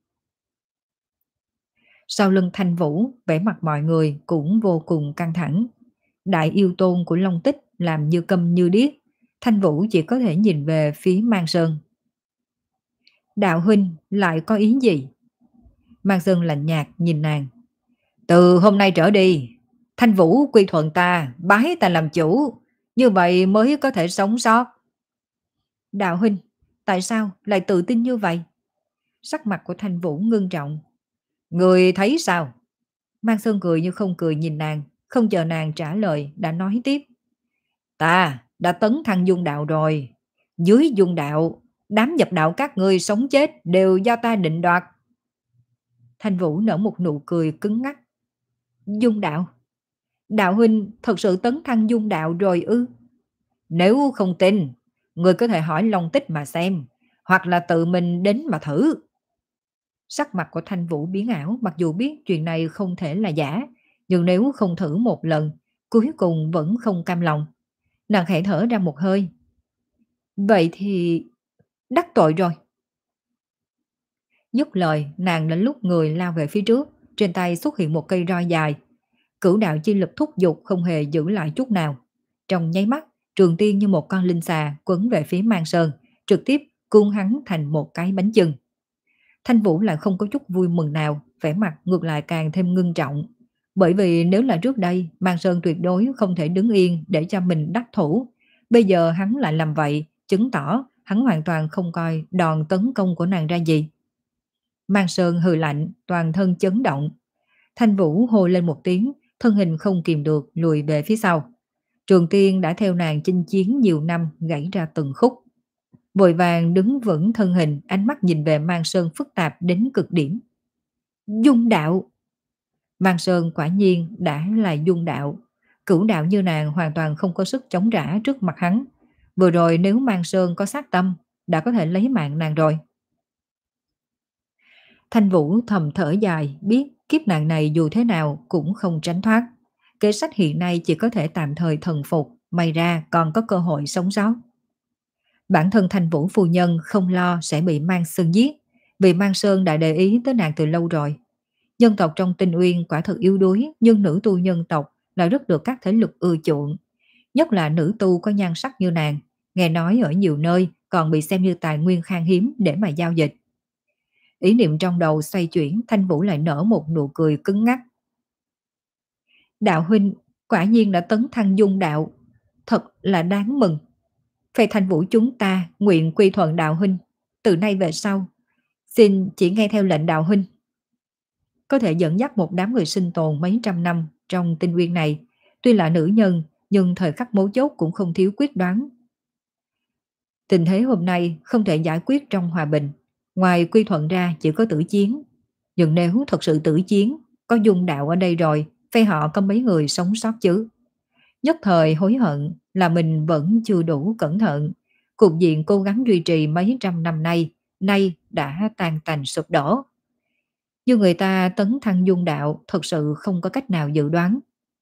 Sau lưng Thanh Vũ, vẻ mặt mọi người cũng vô cùng căng thẳng. Đại yêu tôn của Long Tích làm như câm như điếc, Thanh Vũ chỉ có thể nhìn về phía Mang Sơn. Đạo huynh lại có ý gì? Mang Sơn lạnh nhạt nhìn nàng. Từ hôm nay trở đi, Thanh Vũ quy thuận ta, bái ta làm chủ, như vậy mới có thể sống sót. Đạo huynh, tại sao lại tự tin như vậy? Sắc mặt của Thanh Vũ ngưng trọng. Người thấy sao? Mang Sơn cười như không cười nhìn nàng, không chờ nàng trả lời đã nói tiếp. Ta đã tấn thăng dung đạo rồi. Dưới dung đạo, đám nhập đạo các ngươi sống chết đều do ta định đoạt. Thanh Vũ nở một nụ cười cứng ngắc. Dung đạo? Đạo huynh thật sự tấn thăng dung đạo rồi ư? Nếu không tin, người có thể hỏi Long Tích mà xem, hoặc là tự mình đến mà thử. Sắc mặt của Thanh Vũ biến ảo, mặc dù biết chuyện này không thể là giả, nhưng nếu không thử một lần, cuối cùng vẫn không cam lòng. Nàng khẽ thở ra một hơi. Vậy thì đắc tội rồi. Dứt lời, nàng đến lúc người lao về phía trước, trên tay xuất hiện một cây roi dài. Cửu đạo chi lực thúc giục không hề giữ lại chút nào. Trong nháy mắt, Trường Tiên như một con linh xà quấn về phía Mang Sơn, trực tiếp cuốn hắn thành một cái bánh chưng. Thanh Vũ lại không có chút vui mừng nào, vẻ mặt ngược lại càng thêm ngưng trọng. Bởi vì nếu là trước đây, Mang Sơn tuyệt đối không thể đứng yên để cho mình đắc thủ. Bây giờ hắn lại làm vậy, chứng tỏ hắn hoàn toàn không coi đòn tấn công của nàng ra gì. Mang Sơn hừ lạnh, toàn thân chấn động. Thanh Vũ hô lên một tiếng, thân hình không kìm được lùi về phía sau. Trường Tiên đã theo nàng chinh chiến nhiều năm gãy ra từng khúc. Vội vàng đứng vững thân hình, ánh mắt nhìn về Mang Sơn phức tạp đến cực điểm. Dung đạo! Mang Sơn quả nhiên đã là dung đạo. Cửu đạo như nàng hoàn toàn không có sức chống trả trước mặt hắn. Vừa rồi nếu Mang Sơn có sát tâm, đã có thể lấy mạng nàng rồi. Thanh Vũ thầm thở dài, biết kiếp nạn này dù thế nào cũng không tránh thoát. Kế sách hiện nay chỉ có thể tạm thời thần phục, may ra còn có cơ hội sống sót. Bản thân Thanh Vũ phu nhân không lo sẽ bị Mang Sơn giết, vì Mang Sơn đã để ý tới nàng từ lâu rồi. Nhân tộc trong Tinh Uyên quả thật yếu đuối, nhưng nữ tu nhân tộc lại rất được các thế lực ưa chuộng. Nhất là nữ tu có nhan sắc như nàng, nghe nói ở nhiều nơi còn bị xem như tài nguyên khan hiếm để mà giao dịch. Ý niệm trong đầu xoay chuyển, Thanh Vũ lại nở một nụ cười cứng ngắc. Đạo huynh quả nhiên đã tấn thăng dung đạo, thật là đáng mừng. Phe Thanh Vũ chúng ta nguyện quy thuận đạo huynh, từ nay về sau, xin chỉ nghe theo lệnh đạo huynh. Có thể dẫn dắt một đám người sinh tồn mấy trăm năm trong Tinh Uyên này, tuy là nữ nhân nhưng thời khắc mấu chốt cũng không thiếu quyết đoán. Tình thế hôm nay không thể giải quyết trong hòa bình. Ngoài quy thuận ra chỉ có tử chiến. Nhưng nếu thật sự tử chiến, có dung đạo ở đây rồi, phe họ có mấy người sống sót chứ. Nhất thời hối hận là mình vẫn chưa đủ cẩn thận. Cục diện cố gắng duy trì mấy trăm năm nay, nay đã tan tành sụp đổ. Nhưng người ta tấn thăng dung đạo thật sự không có cách nào dự đoán.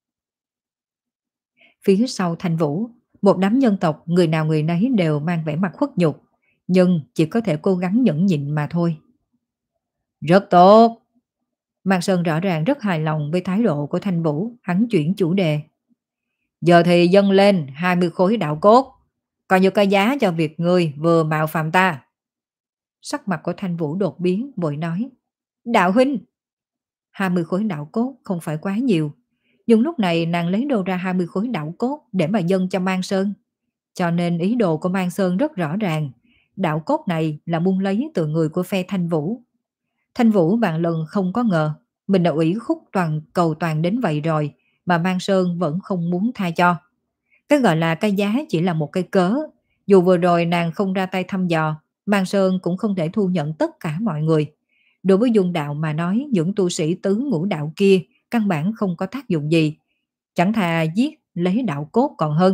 Phía sau Thanh Vũ, một đám nhân tộc người nào người nấy đều mang vẻ mặt khuất nhục, nhưng chỉ có thể cố gắng nhẫn nhịn mà thôi. Rất tốt. Mạc Sơn rõ ràng rất hài lòng với thái độ của Thanh Vũ, hắn chuyển chủ đề. Giờ thì dâng lên hai mươi khối đạo cốt, coi như cái giá cho việc ngươi vừa mạo phạm ta. Sắc mặt của Thanh Vũ đột biến, vội nói. Đạo huynh! hai mươi khối đạo cốt không phải quá nhiều, nhưng lúc này nàng lấy đâu ra hai mươi khối đạo cốt để mà dâng cho Mang Sơn. Cho nên ý đồ của Mang Sơn rất rõ ràng, đạo cốt này là muốn lấy từ người của phe Thanh Vũ. Thanh Vũ vạn lần không có ngờ, mình đã ủy khúc toàn cầu toàn đến vậy rồi, mà Mang Sơn vẫn không muốn tha cho. Cái gọi là cái giá chỉ là một cái cớ, dù vừa rồi nàng không ra tay thăm dò, Mang Sơn cũng không thể thu nhận tất cả mọi người. Đối với dung đạo mà nói, những tu sĩ tứ ngũ đạo kia căn bản không có tác dụng gì, chẳng thà giết lấy đạo cốt còn hơn.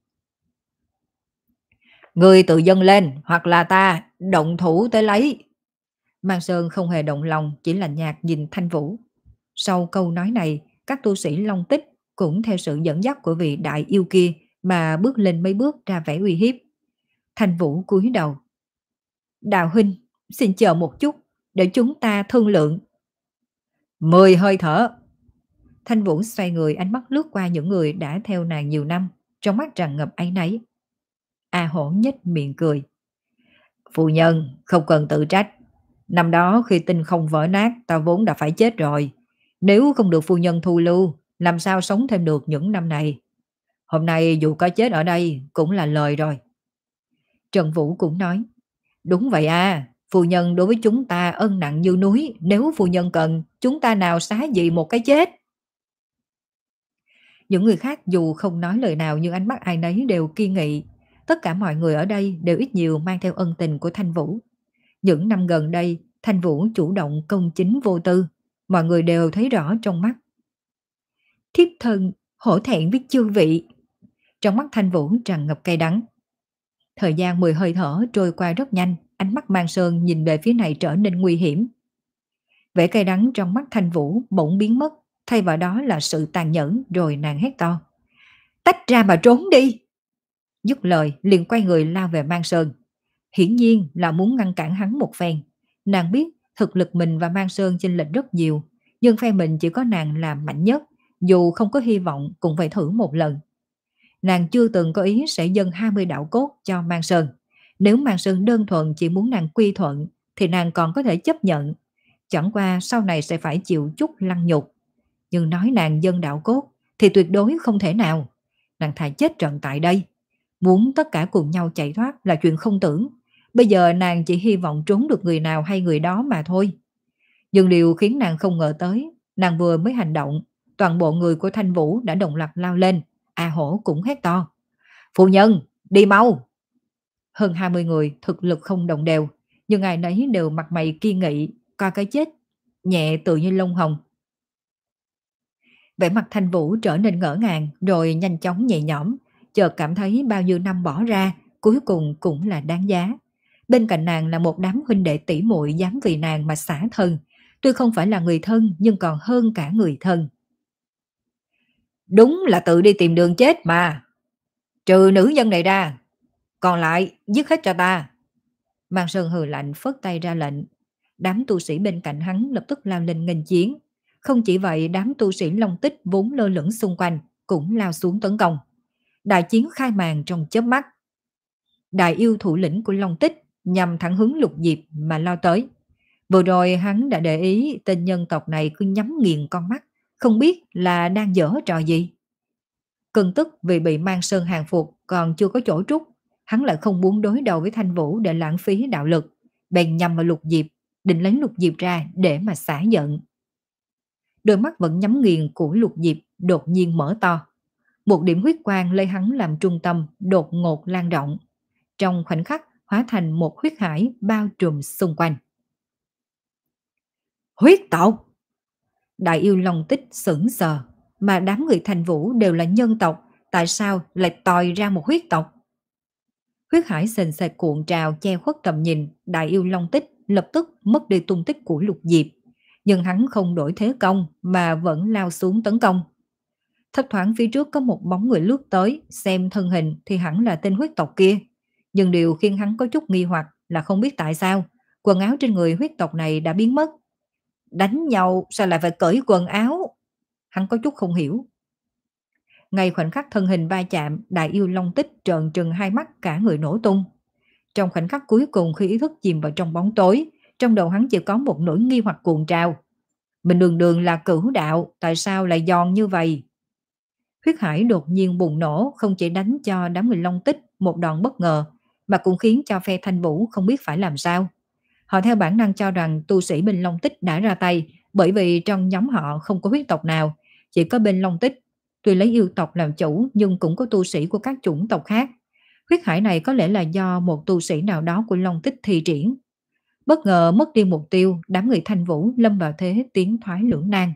Người tự dâng lên, hoặc là ta động thủ tới lấy. Mang Sơn không hề động lòng, chỉ lạnh nhạt nhìn Thanh Vũ. Sau câu nói này, các tu sĩ Long Tích cũng theo sự dẫn dắt của vị đại yêu kia mà bước lên mấy bước ra vẻ uy hiếp. Thanh Vũ cúi đầu. Đạo huynh, xin chờ một chút, để chúng ta thương lượng. Mười hơi thở. Thanh Vũ xoay người, ánh mắt lướt qua những người đã theo nàng nhiều năm, trong mắt tràn ngập áy náy. A Hổ nhếch miệng cười. Phu nhân, không cần tự trách. Năm đó khi tinh không vỡ nát, ta vốn đã phải chết rồi. Nếu không được phu nhân thu lưu, làm sao sống thêm được những năm này. Hôm nay dù có chết ở đây cũng là lời rồi. Trần Vũ cũng nói. Đúng vậy à, phu nhân đối với chúng ta ân nặng như núi. Nếu phu nhân cần, chúng ta nào xá gì một cái chết. Những người khác dù không nói lời nào nhưng ánh mắt ai nấy đều kiên nghị. Tất cả mọi người ở đây đều ít nhiều mang theo ân tình của Thanh Vũ. Những năm gần đây, Thanh Vũ chủ động công chính vô tư. Mọi người đều thấy rõ trong mắt. Thiếp thân, hổ thẹn với chư vị. Trong mắt Thanh Vũ tràn ngập cay đắng. Thời gian mười hơi thở trôi qua rất nhanh, ánh mắt Mang Sơn nhìn về phía này trở nên nguy hiểm. Vẻ cay đắng trong mắt Thanh Vũ bỗng biến mất, thay vào đó là sự tàn nhẫn, rồi nàng hét to. Tách ra mà trốn đi! Dứt lời liền quay người lao về Mang Sơn. Hiển nhiên là muốn ngăn cản hắn một phen. Nàng biết thực lực mình và Mang Sơn chênh lệch rất nhiều, nhưng phe mình chỉ có nàng làm mạnh nhất, dù không có hy vọng cũng phải thử một lần. Nàng chưa từng có ý sẽ dâng hai mươi đạo cốt cho Mang Sơn. Nếu Mang Sơn đơn thuần chỉ muốn nàng quy thuận thì nàng còn có thể chấp nhận. Chẳng qua sau này sẽ phải chịu chút lăng nhục. Nhưng nói nàng dâng đạo cốt thì tuyệt đối không thể nào. Nàng thà chết trận tại đây. Muốn tất cả cùng nhau chạy thoát là chuyện không tưởng. Bây giờ nàng chỉ hy vọng trốn được người nào hay người đó mà thôi. Nhưng điều khiến nàng không ngờ tới, nàng vừa mới hành động, toàn bộ người của Thanh Vũ đã đồng loạt lao lên. A Hổ cũng hét to. Phu nhân, đi mau! Hơn hai mươi người thực lực không đồng đều, nhưng ai nấy đều mặt mày kiên nghị, coi cái chết nhẹ tự như lông hồng. Vẻ mặt Thanh Vũ trở nên ngỡ ngàng, rồi nhanh chóng nhẹ nhõm, chợt cảm thấy bao nhiêu năm bỏ ra, cuối cùng cũng là đáng giá. Bên cạnh nàng là một đám huynh đệ tỷ muội dám vì nàng mà xả thân, tuy không phải là người thân nhưng còn hơn cả người thân. Đúng là tự đi tìm đường chết mà. Trừ nữ nhân này ra, còn lại giết hết cho ta. Mang Sơn hừ lạnh phất tay ra lệnh. Đám tu sĩ bên cạnh hắn lập tức lao lên nghênh chiến. Không chỉ vậy, đám tu sĩ Long Tích vốn lơ lửng xung quanh cũng lao xuống tấn công. Đại chiến khai màn trong chớp mắt. Đại yêu thủ lĩnh của Long Tích nhằm thẳng hướng Lục Diệp mà lao tới. Vừa rồi hắn đã để ý tên nhân tộc này cứ nhắm nghiền con mắt, không biết là đang dở trò gì. Cơn tức vì bị Mang Sơn hàng phục còn chưa có chỗ trút, hắn lại không muốn đối đầu với Thanh Vũ để lãng phí đạo lực, bèn nhằm vào Lục Diệp, định lấy Lục Diệp ra để mà xả giận. Đôi mắt vẫn nhắm nghiền của Lục Diệp đột nhiên mở to. Một điểm huyết quang lấy hắn làm trung tâm đột ngột lan rộng. Trong khoảnh khắc, hóa thành một huyết hải bao trùm xung quanh. Huyết tộc! Đại yêu Long Tích sững sờ, mà đám người Thành Vũ đều là nhân tộc, tại sao lại tòi ra một huyết tộc? Huyết hải sền sệt cuộn trào che khuất tầm nhìn, đại yêu Long Tích lập tức mất đi tung tích của Lục Diệp, nhưng hắn không đổi thế công mà vẫn lao xuống tấn công. Thấp thoáng phía trước có một bóng người lướt tới, xem thân hình thì hẳn là tên huyết tộc kia. Nhưng điều khiến hắn có chút nghi hoặc là không biết tại sao quần áo trên người huyết tộc này đã biến mất. Đánh nhau sao lại phải cởi quần áo? Hắn có chút không hiểu. Ngay khoảnh khắc thân hình va chạm, đại yêu Long Tích trợn trừng hai mắt, cả người nổ tung. Trong khoảnh khắc cuối cùng khi ý thức chìm vào trong bóng tối, trong đầu hắn chỉ có một nỗi nghi hoặc cuồng trào. Mình đường đường là cửu đạo, tại sao lại giòn như vậy? Huyết hải đột nhiên bùng nổ, không chỉ đánh cho đám người Long Tích một đòn bất ngờ, mà cũng khiến cho phe Thanh Vũ không biết phải làm sao. Họ theo bản năng cho rằng tu sĩ bên Long Tích đã ra tay, bởi vì trong nhóm họ không có huyết tộc nào, chỉ có bên Long Tích. Tuy lấy yêu tộc làm chủ nhưng cũng có tu sĩ của các chủng tộc khác. Huyết hải này có lẽ là do một tu sĩ nào đó của Long Tích thi triển. Bất ngờ mất đi mục tiêu, đám người Thanh Vũ lâm vào thế tiến thoái lưỡng nan.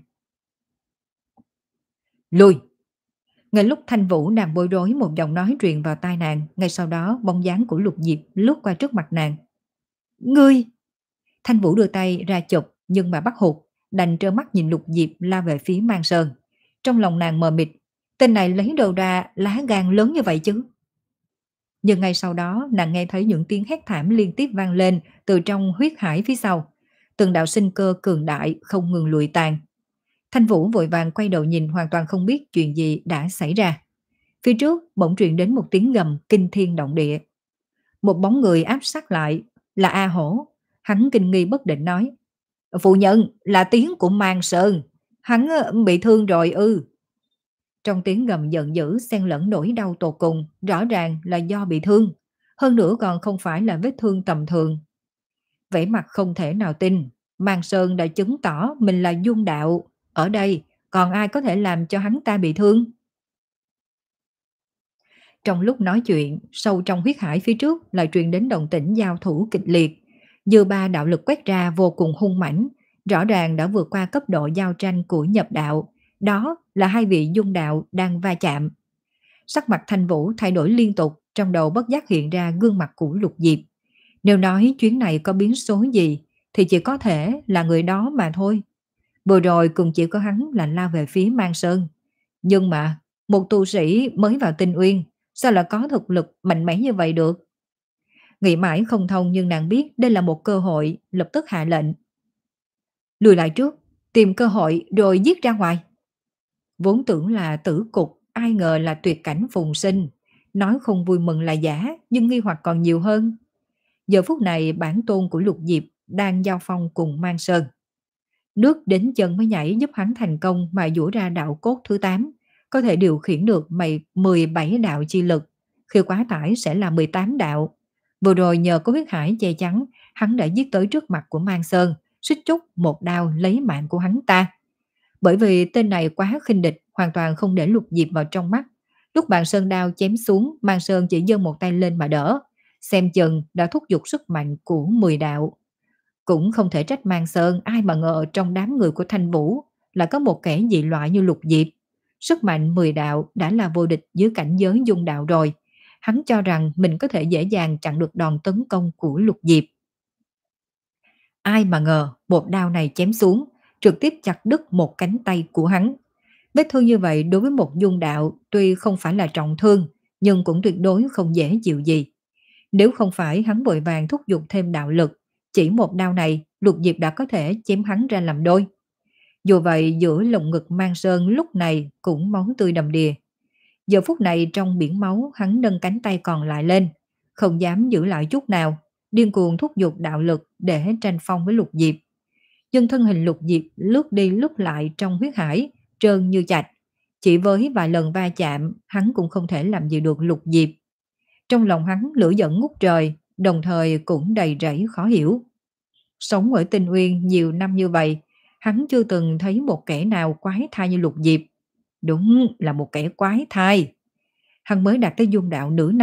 Lùi! Ngay lúc Thanh Vũ đang bối rối, một giọng nói truyền vào tai nàng, ngay sau đó bóng dáng của Lục Diệp lướt qua trước mặt nàng. Ngươi! Thanh Vũ đưa tay ra chụp nhưng mà bắt hụt, đành trơ mắt nhìn Lục Diệp la về phía Mang Sơn. Trong lòng nàng mờ mịt, tên này lấy đầu ra lá gan lớn như vậy chứ. Nhưng ngay sau đó nàng nghe thấy những tiếng hét thảm liên tiếp vang lên từ trong huyết hải phía sau. Từng đạo sinh cơ cường đại không ngừng lụi tàn. Thanh Vũ vội vàng quay đầu nhìn, hoàn toàn không biết chuyện gì đã xảy ra. Phía trước bỗng truyền đến một tiếng gầm kinh thiên động địa. Một bóng người áp sát lại, là A Hổ. Hắn kinh nghi bất định nói: Phụ nhân, là tiếng của Mang Sơn. Hắn bị thương rồi ư? Trong tiếng gầm giận dữ xen lẫn nỗi đau tột cùng, rõ ràng là do bị thương. Hơn nữa còn không phải là vết thương tầm thường. Vẻ mặt không thể nào tin, Mang Sơn đã chứng tỏ mình là dung đạo. Ở đây, còn ai có thể làm cho hắn ta bị thương? Trong lúc nói chuyện, sâu trong huyết hải phía trước lại truyền đến động tĩnh giao thủ kịch liệt. Dư ba đạo lực quét ra vô cùng hung mãnh, rõ ràng đã vượt qua cấp độ giao tranh của nhập đạo. Đó là hai vị dung đạo đang va chạm. Sắc mặt Thanh Vũ thay đổi liên tục, trong đầu bất giác hiện ra gương mặt của Lục Diệp. Nếu nói chuyến này có biến số gì, thì chỉ có thể là người đó mà thôi. Vừa rồi cùng chỉ có hắn là lao về phía Mang Sơn. Nhưng mà, một tu sĩ mới vào Tinh Uyên, sao lại có thực lực mạnh mẽ như vậy được? Nghĩ mãi không thông, nhưng nàng biết đây là một cơ hội, lập tức hạ lệnh. Lùi lại trước, tìm cơ hội rồi giết ra ngoài. Vốn tưởng là tử cục, ai ngờ là tuyệt cảnh phùng sinh. Nói không vui mừng là giả, nhưng nghi hoặc còn nhiều hơn. Giờ phút này bản tôn của Lục Diệp đang giao phong cùng Mang Sơn. Nước đến chân mới nhảy giúp hắn thành công mà dũa ra đạo cốt thứ tám, có thể điều khiển được mày mười bảy đạo chi lực, khi quá tải sẽ là mười tám đạo. Vừa rồi nhờ có huyết hải che chắn, hắn đã giết tới trước mặt của Mang Sơn, suýt chút một đao lấy mạng của hắn ta. Bởi vì tên này quá khinh địch, hoàn toàn không để Lục Diệp vào trong mắt. Lúc bàn sơn đao chém xuống, Mang Sơn chỉ giơ một tay lên mà đỡ, xem chừng đã thúc giục sức mạnh của mười đạo. Cũng không thể trách Mang Sơn, ai mà ngờ trong đám người của Thanh Vũ là có một kẻ dị loại như Lục Diệp. Sức mạnh mười đạo đã là vô địch dưới cảnh giới dung đạo rồi. Hắn cho rằng mình có thể dễ dàng chặn được đòn tấn công của Lục Diệp. Ai mà ngờ một đao này chém xuống, trực tiếp chặt đứt một cánh tay của hắn. Vết thương như vậy đối với một dung đạo tuy không phải là trọng thương, nhưng cũng tuyệt đối không dễ chịu gì. Nếu không phải hắn vội vàng thúc giục thêm đạo lực, chỉ một đao này Lục Diệp đã có thể chém hắn ra làm đôi. Dù vậy giữa lồng ngực Mang Sơn lúc này cũng máu tươi đầm đìa. Giờ phút này trong biển máu hắn nâng cánh tay còn lại lên, không dám giữ lại chút nào, điên cuồng thúc giục đạo lực để tranh phong với Lục Diệp. Nhưng thân hình Lục Diệp lướt đi lướt lại trong huyết hải, trơn như chạch. Chỉ với vài lần va chạm, hắn cũng không thể làm gì được Lục Diệp. Trong lòng hắn lửa giận ngút trời, đồng thời cũng đầy rẫy khó hiểu. Sống ở Tinh Uyên nhiều năm như vậy, hắn chưa từng thấy một kẻ nào quái thai như Lục Diệp. Đúng là một kẻ quái thai. Hắn mới đạt tới dung đạo nửa năm,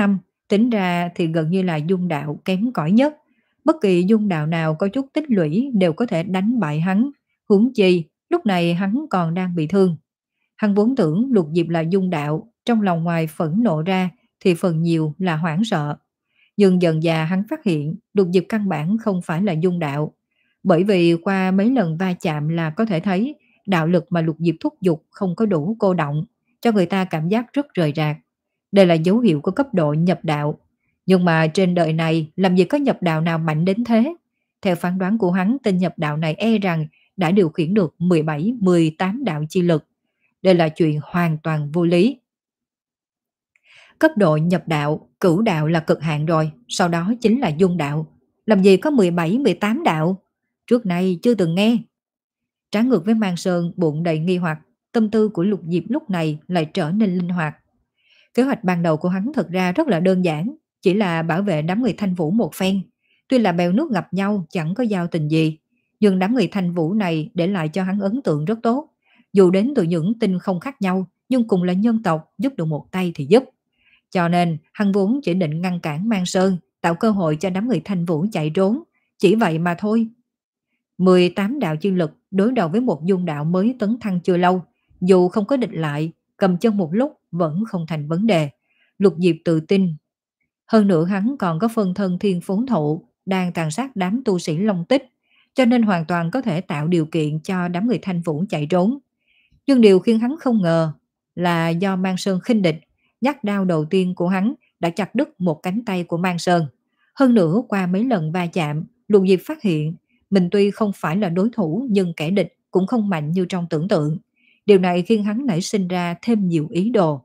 Tính ra thì gần như là dung đạo kém cỏi nhất. Bất kỳ dung đạo nào có chút tích lũy đều có thể đánh bại hắn. Huống chi, lúc này hắn còn đang bị thương. Hắn vốn tưởng Lục Diệp là dung đạo, trong lòng ngoài phẫn nộ ra thì phần nhiều là hoảng sợ. Nhưng dần dà hắn phát hiện Lục Diệp căn bản không phải là dung đạo. Bởi vì qua mấy lần va chạm là có thể thấy đạo lực mà Lục Diệp thúc giục không có đủ cô động, cho người ta cảm giác rất rời rạc. Đây là dấu hiệu của cấp độ nhập đạo. Nhưng mà trên đời này làm gì có nhập đạo nào mạnh đến thế? Theo phán đoán của hắn, tên nhập đạo này e rằng đã điều khiển được mười bảy mười tám đạo chi lực. Đây là chuyện hoàn toàn vô lý. Cấp độ nhập đạo, cửu đạo là cực hạn rồi, sau đó chính là dung đạo. Làm gì có mười bảy mười tám đạo? Trước nay chưa từng nghe. Trái ngược với Mang Sơn bụng đầy nghi hoặc, tâm tư của Lục Diệp lúc này lại trở nên linh hoạt. Kế hoạch ban đầu của hắn thật ra rất là đơn giản, chỉ là bảo vệ đám người Thanh Vũ một phen. Tuy là bèo nước gặp nhau chẳng có giao tình gì, nhưng đám người Thanh Vũ này để lại cho hắn ấn tượng rất tốt. Dù đến từ những tinh không khác nhau, nhưng cùng là nhân tộc, giúp được một tay thì giúp. Cho nên, hắn vốn chỉ định ngăn cản Mang Sơn, tạo cơ hội cho đám người Thanh Vũ chạy trốn. Chỉ vậy mà thôi. mười tám đạo chi lực đối đầu với một dung đạo mới tấn thăng chưa lâu. Dù không có địch lại, cầm chân một lúc vẫn không thành vấn đề. Lục Diệp tự tin. Hơn nữa hắn còn có phân thân thiên phốn thụ, đang tàn sát đám tu sĩ Long Tích, cho nên hoàn toàn có thể tạo điều kiện cho đám người Thanh Vũ chạy trốn. Nhưng điều khiến hắn không ngờ là do Mang Sơn khinh địch, nhát đao đầu tiên của hắn đã chặt đứt một cánh tay của Mang Sơn. Hơn nữa qua mấy lần va chạm, Lục Diệp phát hiện mình tuy không phải là đối thủ nhưng kẻ địch cũng không mạnh như trong tưởng tượng. Điều này khiến hắn nảy sinh ra thêm nhiều ý đồ.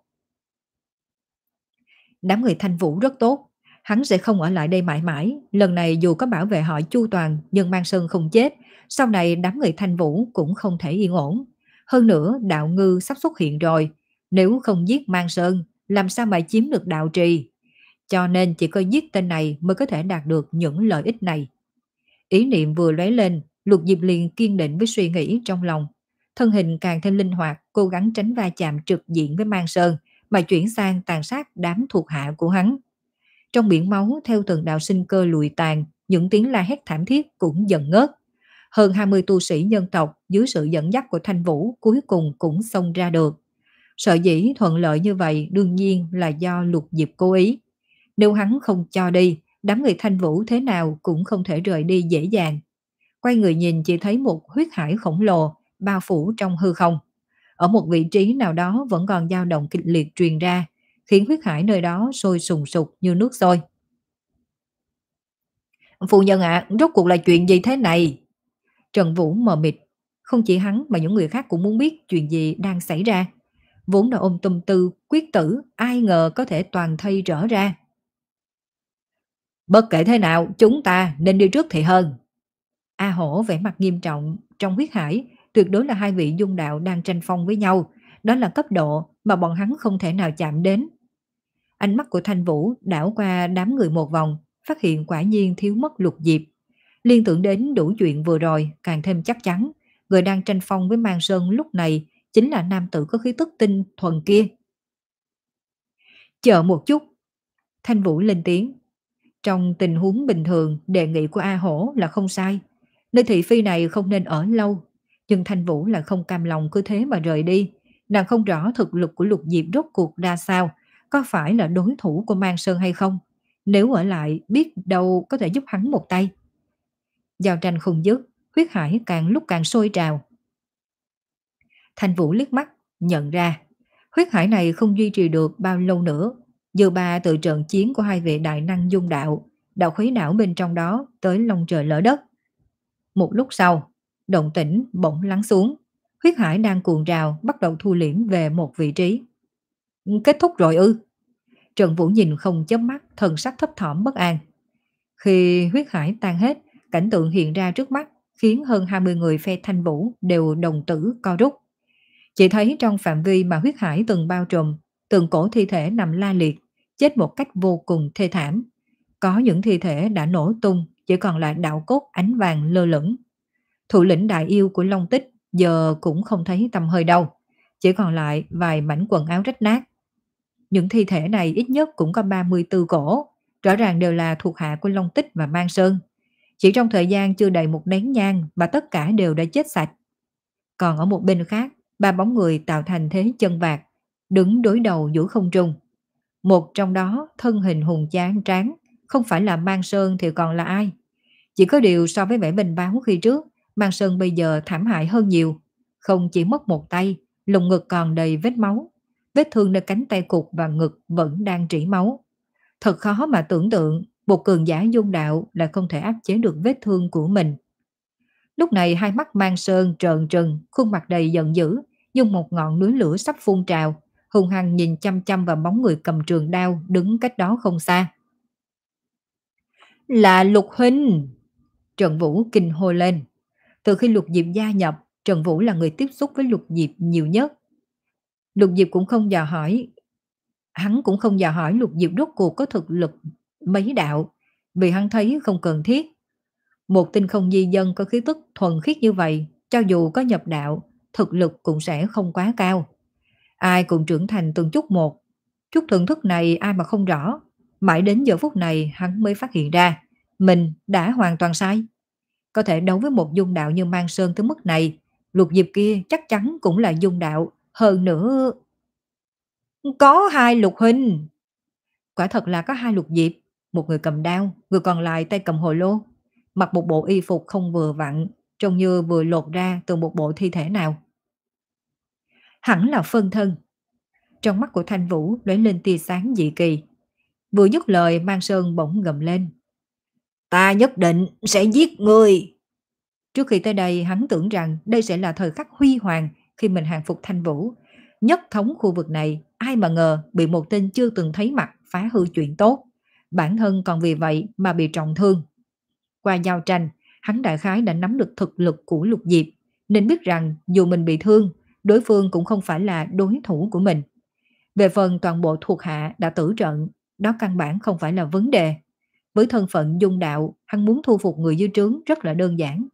Đám người Thanh Vũ rất tốt, hắn sẽ không ở lại đây mãi mãi. Lần này dù có bảo vệ họ chu toàn nhưng Mang Sơn không chết, sau này đám người Thanh Vũ cũng không thể yên ổn. Hơn nữa đạo ngư sắp xuất hiện rồi, nếu không giết Mang Sơn, làm sao mà chiếm được đạo trì? Cho nên chỉ có giết tên này mới có thể đạt được những lợi ích này. Ý niệm vừa lóe lên, Lục Diệp liền kiên định với suy nghĩ trong lòng. Thân hình càng thêm linh hoạt, cố gắng tránh va chạm trực diện với Mang Sơn, mà chuyển sang tàn sát đám thuộc hạ của hắn. Trong biển máu theo từng đạo sinh cơ lùi tàn, những tiếng la hét thảm thiết cũng dần ngớt. Hơn hai mươi tu sĩ nhân tộc dưới sự dẫn dắt của Thanh Vũ cuối cùng cũng xông ra được. Sở dĩ thuận lợi như vậy đương nhiên là do Lục Diệp cố ý. Nếu hắn không cho đi, đám người Thanh Vũ thế nào cũng không thể rời đi dễ dàng. Quay người nhìn chỉ thấy một huyết hải khổng lồ bao phủ trong hư không. Ở một vị trí nào đó vẫn còn dao động kịch liệt truyền ra, khiến huyết hải nơi đó sôi sùng sục như nước sôi. Phu nhân ạ, rốt cuộc là chuyện gì thế này? Trần Vũ mờ mịt, không chỉ hắn mà những người khác cũng muốn biết chuyện gì đang xảy ra. Vốn đã ôm tâm tư, quyết tử, ai ngờ có thể toàn thây trở ra. Bất kể thế nào, chúng ta nên đi trước thì hơn. A Hổ vẻ mặt nghiêm trọng, trong huyết hải, tuyệt đối là hai vị dung đạo đang tranh phong với nhau. Đó là cấp độ mà bọn hắn không thể nào chạm đến. Ánh mắt của Thanh Vũ đảo qua đám người một vòng, phát hiện quả nhiên thiếu mất Lục Diệp. Liên tưởng đến đủ chuyện vừa rồi, càng thêm chắc chắn, người đang tranh phong với Mang Sơn lúc này chính là nam tử có khí tức tinh thuần kia. Chờ một chút. Thanh Vũ lên tiếng. Trong tình huống bình thường, đề nghị của A Hổ là không sai. Nơi thị phi này không nên ở lâu. Nhưng Thanh Vũ là không cam lòng cứ thế mà rời đi. Nàng không rõ thực lực của Lục Diệp rốt cuộc ra sao, có phải là đối thủ của Mang Sơn hay không. Nếu ở lại, biết đâu có thể giúp hắn một tay. Giao tranh không dứt, huyết hải càng lúc càng sôi trào. Thanh Vũ liếc mắt, nhận ra, huyết hải này không duy trì được bao lâu nữa. Dư ba từ trận chiến của hai vị đại năng dung đạo, đạo khuấy não bên trong đó tới lông trời lỡ đất. Một lúc sau, động tĩnh bỗng lắng xuống, huyết hải đang cuồn trào bắt đầu thu liễm về một vị trí. Kết thúc rồi ư? Trần Vũ nhìn không chớp mắt, thần sắc thấp thỏm bất an. Khi huyết hải tan hết, cảnh tượng hiện ra trước mắt khiến hơn hai mươi người phe Thanh Vũ đều đồng tử co rút. Chỉ thấy trong phạm vi mà huyết hải từng bao trùm, từng cổ thi thể nằm la liệt, chết một cách vô cùng thê thảm. Có những thi thể đã nổ tung, chỉ còn lại đạo cốt ánh vàng lơ lửng. Thủ lĩnh đại yêu của Long Tích giờ cũng không thấy tăm hơi đâu, chỉ còn lại vài mảnh quần áo rách nát. Những thi thể này ít nhất cũng có ba mươi tư cổ, rõ ràng đều là thuộc hạ của Long Tích và Mang Sơn. Chỉ trong thời gian chưa đầy một nén nhang mà tất cả đều đã chết sạch. Còn ở một bên khác, ba bóng người tạo thành thế chân vạc, đứng đối đầu giữa không trung. Một trong đó thân hình hùng tráng tráng, không phải là Mang Sơn thì còn là ai? Chỉ có điều so với vẻ bình báo khi trước, Mang Sơn bây giờ thảm hại hơn nhiều. Không chỉ mất một tay, lồng ngực còn đầy vết máu. Vết thương nơi cánh tay cụt và ngực vẫn đang trĩ máu. Thật khó mà tưởng tượng một cường giả dung đạo lại không thể áp chế được vết thương của mình. Lúc này hai mắt Mang Sơn trợn trừng, khuôn mặt đầy giận dữ, như một ngọn núi lửa sắp phun trào, hung hăng nhìn chăm chăm vào bóng người cầm trường đao đứng cách đó không xa. Là Lục Huynh! Trần Vũ kinh hô lên. Từ khi Lục Diệp gia nhập, Trần Vũ là người tiếp xúc với Lục Diệp nhiều nhất. Lục Diệp cũng không dò hỏi, hắn cũng không dò hỏi Lục Diệp rốt cuộc có thực lực mấy đạo, vì hắn thấy không cần thiết. Một tinh không di dân có khí tức thuần khiết như vậy, cho dù có nhập đạo, thực lực cũng sẽ không quá cao. Ai cũng trưởng thành từng chút một. Chút thưởng thức này ai mà không rõ. Mãi đến giờ phút này hắn mới phát hiện ra, mình đã hoàn toàn sai. Có thể đấu với một dung đạo như Mang Sơn tới mức này, Lục Diệp kia chắc chắn cũng là dung đạo. Hơn nữa... Có hai Lục Huynh! Quả thật là có hai Lục Diệp. Một người cầm đao, người còn lại tay cầm hồ lô. Mặc một bộ y phục không vừa vặn, trông như vừa lột ra từ một bộ thi thể nào. Hẳn là phân thân. Trong mắt của Thanh Vũ lóe lên tia sáng dị kỳ. Vừa dứt lời, Mang Sơn bỗng gầm lên. Ta nhất định sẽ giết người. Trước khi tới đây hắn tưởng rằng đây sẽ là thời khắc huy hoàng khi mình hàng phục Thanh Vũ. Nhất thống khu vực này, ai mà ngờ bị một tên chưa từng thấy mặt phá hư chuyện tốt. Bản thân còn vì vậy mà bị trọng thương. Qua giao tranh, hắn đại khái đã nắm được thực lực của Lục Diệp, nên biết rằng dù mình bị thương, đối phương cũng không phải là đối thủ của mình. Về phần toàn bộ thuộc hạ đã tử trận, đó căn bản không phải là vấn đề. Với thân phận dung đạo, hắn muốn thu phục người dưới trướng rất là đơn giản.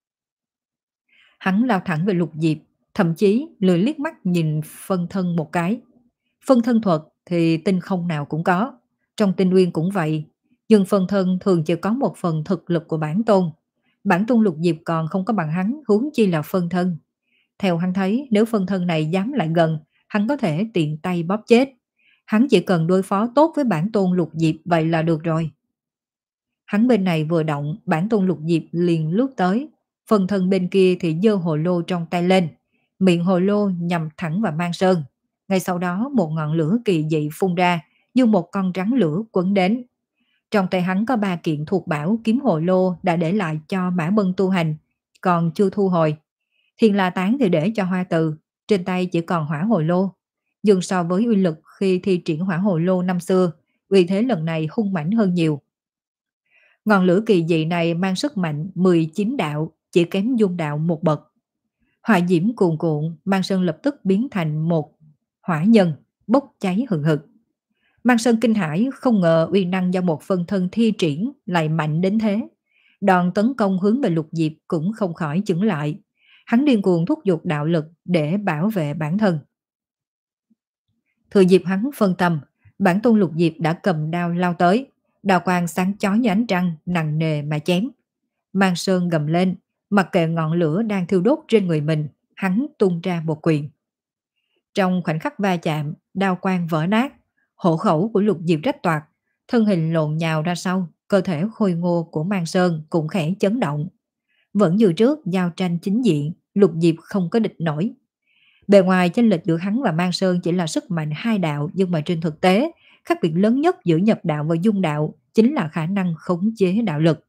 Hắn lao thẳng về Lục Diệp, thậm chí lười liếc mắt nhìn phân thân một cái. Phân thân thuật thì tinh không nào cũng có, trong tinh nguyên cũng vậy. Nhưng phân thân thường chỉ có một phần thực lực của bản tôn. Bản tôn Lục Diệp còn không có bằng hắn, huống chi là phân thân. Theo hắn thấy, nếu phân thân này dám lại gần, hắn có thể tiện tay bóp chết. Hắn chỉ cần đối phó tốt với bản tôn Lục Diệp vậy là được rồi. Hắn bên này vừa động, bản tôn Lục Diệp liền lướt tới. Phân thân bên kia thì giơ hồ lô trong tay lên. Miệng hồ lô nhằm thẳng vào Mang Sơn. Ngay sau đó một ngọn lửa kỳ dị phun ra, như một con rắn lửa quấn đến. Trong tay hắn có ba kiện thuộc bảo kiếm hồ lô đã để lại cho Mã Bân tu hành, còn chưa thu hồi. Thiên La Tán thì để cho Hoa Từ, trên tay chỉ còn hỏa hồ lô. Nhưng so với uy lực khi thi triển hỏa hồ lô năm xưa, uy thế lần này hung mãnh hơn nhiều. Ngọn lửa kỳ dị này mang sức mạnh mười chín đạo, chỉ kém dung đạo một bậc. Hỏa diễm cuồn cuộn, Mang Sơn lập tức biến thành một hỏa nhân, bốc cháy hừng hực. Mang Sơn kinh hãi, không ngờ uy năng do một phân thân thi triển lại mạnh đến thế. Đòn tấn công hướng về Lục Diệp cũng không khỏi chững lại. Hắn điên cuồng thúc giục đạo lực để bảo vệ bản thân. Thừa dịp hắn phân tâm, bản tôn Lục Diệp đã cầm đao lao tới. Đao quang sáng chói như ánh trăng, nặng nề mà chém. Mang Sơn gầm lên, mặc kệ ngọn lửa đang thiêu đốt trên người mình, hắn tung ra một quyền. Trong khoảnh khắc va chạm, đao quang vỡ nát, hộ khẩu của Lục Diệp rách toạc, thân hình lộn nhào ra sau, cơ thể khôi ngô của Mang Sơn cũng khẽ chấn động. Vẫn như trước giao tranh chính diện, Lục Diệp không có địch nổi. Bề ngoài chênh lệch giữa hắn và Mang Sơn chỉ là sức mạnh hai đạo, nhưng mà trên thực tế, khác biệt lớn nhất giữa nhập đạo và dung đạo chính là khả năng khống chế đạo lực.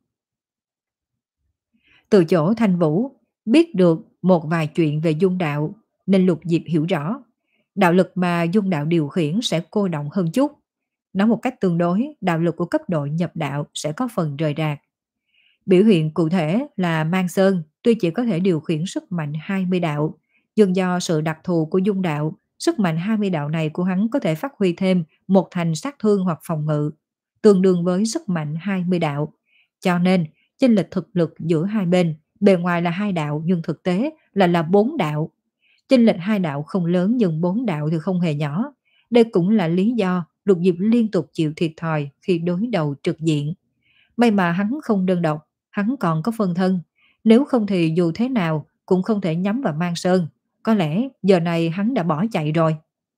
Từ chỗ Thanh Vũ biết được một vài chuyện về dung đạo, nên Lục Diệp hiểu rõ, đạo lực mà dung đạo điều khiển sẽ cô động hơn chút. Nói một cách tương đối, đạo lực của cấp độ nhập đạo sẽ có phần rời rạc. Biểu hiện cụ thể là Mang Sơn tuy chỉ có thể điều khiển sức mạnh hai mươi đạo, nhưng do sự đặc thù của dung đạo, sức mạnh hai mươi đạo này của hắn có thể phát huy thêm một thành sát thương hoặc phòng ngự, tương đương với sức mạnh hai mươi đạo. Cho nên, chênh lệch thực lực giữa hai bên, bề ngoài là hai đạo nhưng thực tế là là bốn đạo. Chênh lệch hai đạo không lớn nhưng bốn đạo thì không hề nhỏ. Đây cũng là lý do Lục Diệp liên tục chịu thiệt thòi khi đối đầu trực diện. May mà hắn không đơn độc, hắn còn có phân thân. Nếu không thì dù thế nào cũng không thể nhắm vào Mang Sơn. Có lẽ giờ này hắn đã bỏ chạy rồi.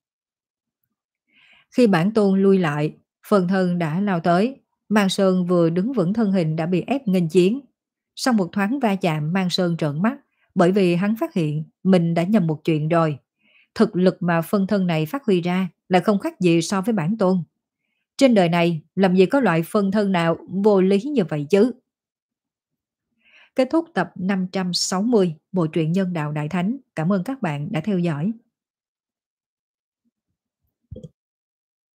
Khi bản tôn lui lại, phần thân đã lao tới. Mang Sơn vừa đứng vững thân hình đã bị ép nghênh chiến. Sau một thoáng va chạm, Mang Sơn trợn mắt bởi vì hắn phát hiện mình đã nhầm một chuyện rồi. Thực lực mà phân thân này phát huy ra là không khác gì so với bản tôn. Trên đời này làm gì có loại phân thân nào vô lý như vậy chứ? Kết thúc tập năm trăm sáu mươi Bộ truyện Nhân đạo Đại Thánh. Cảm ơn các bạn đã theo dõi.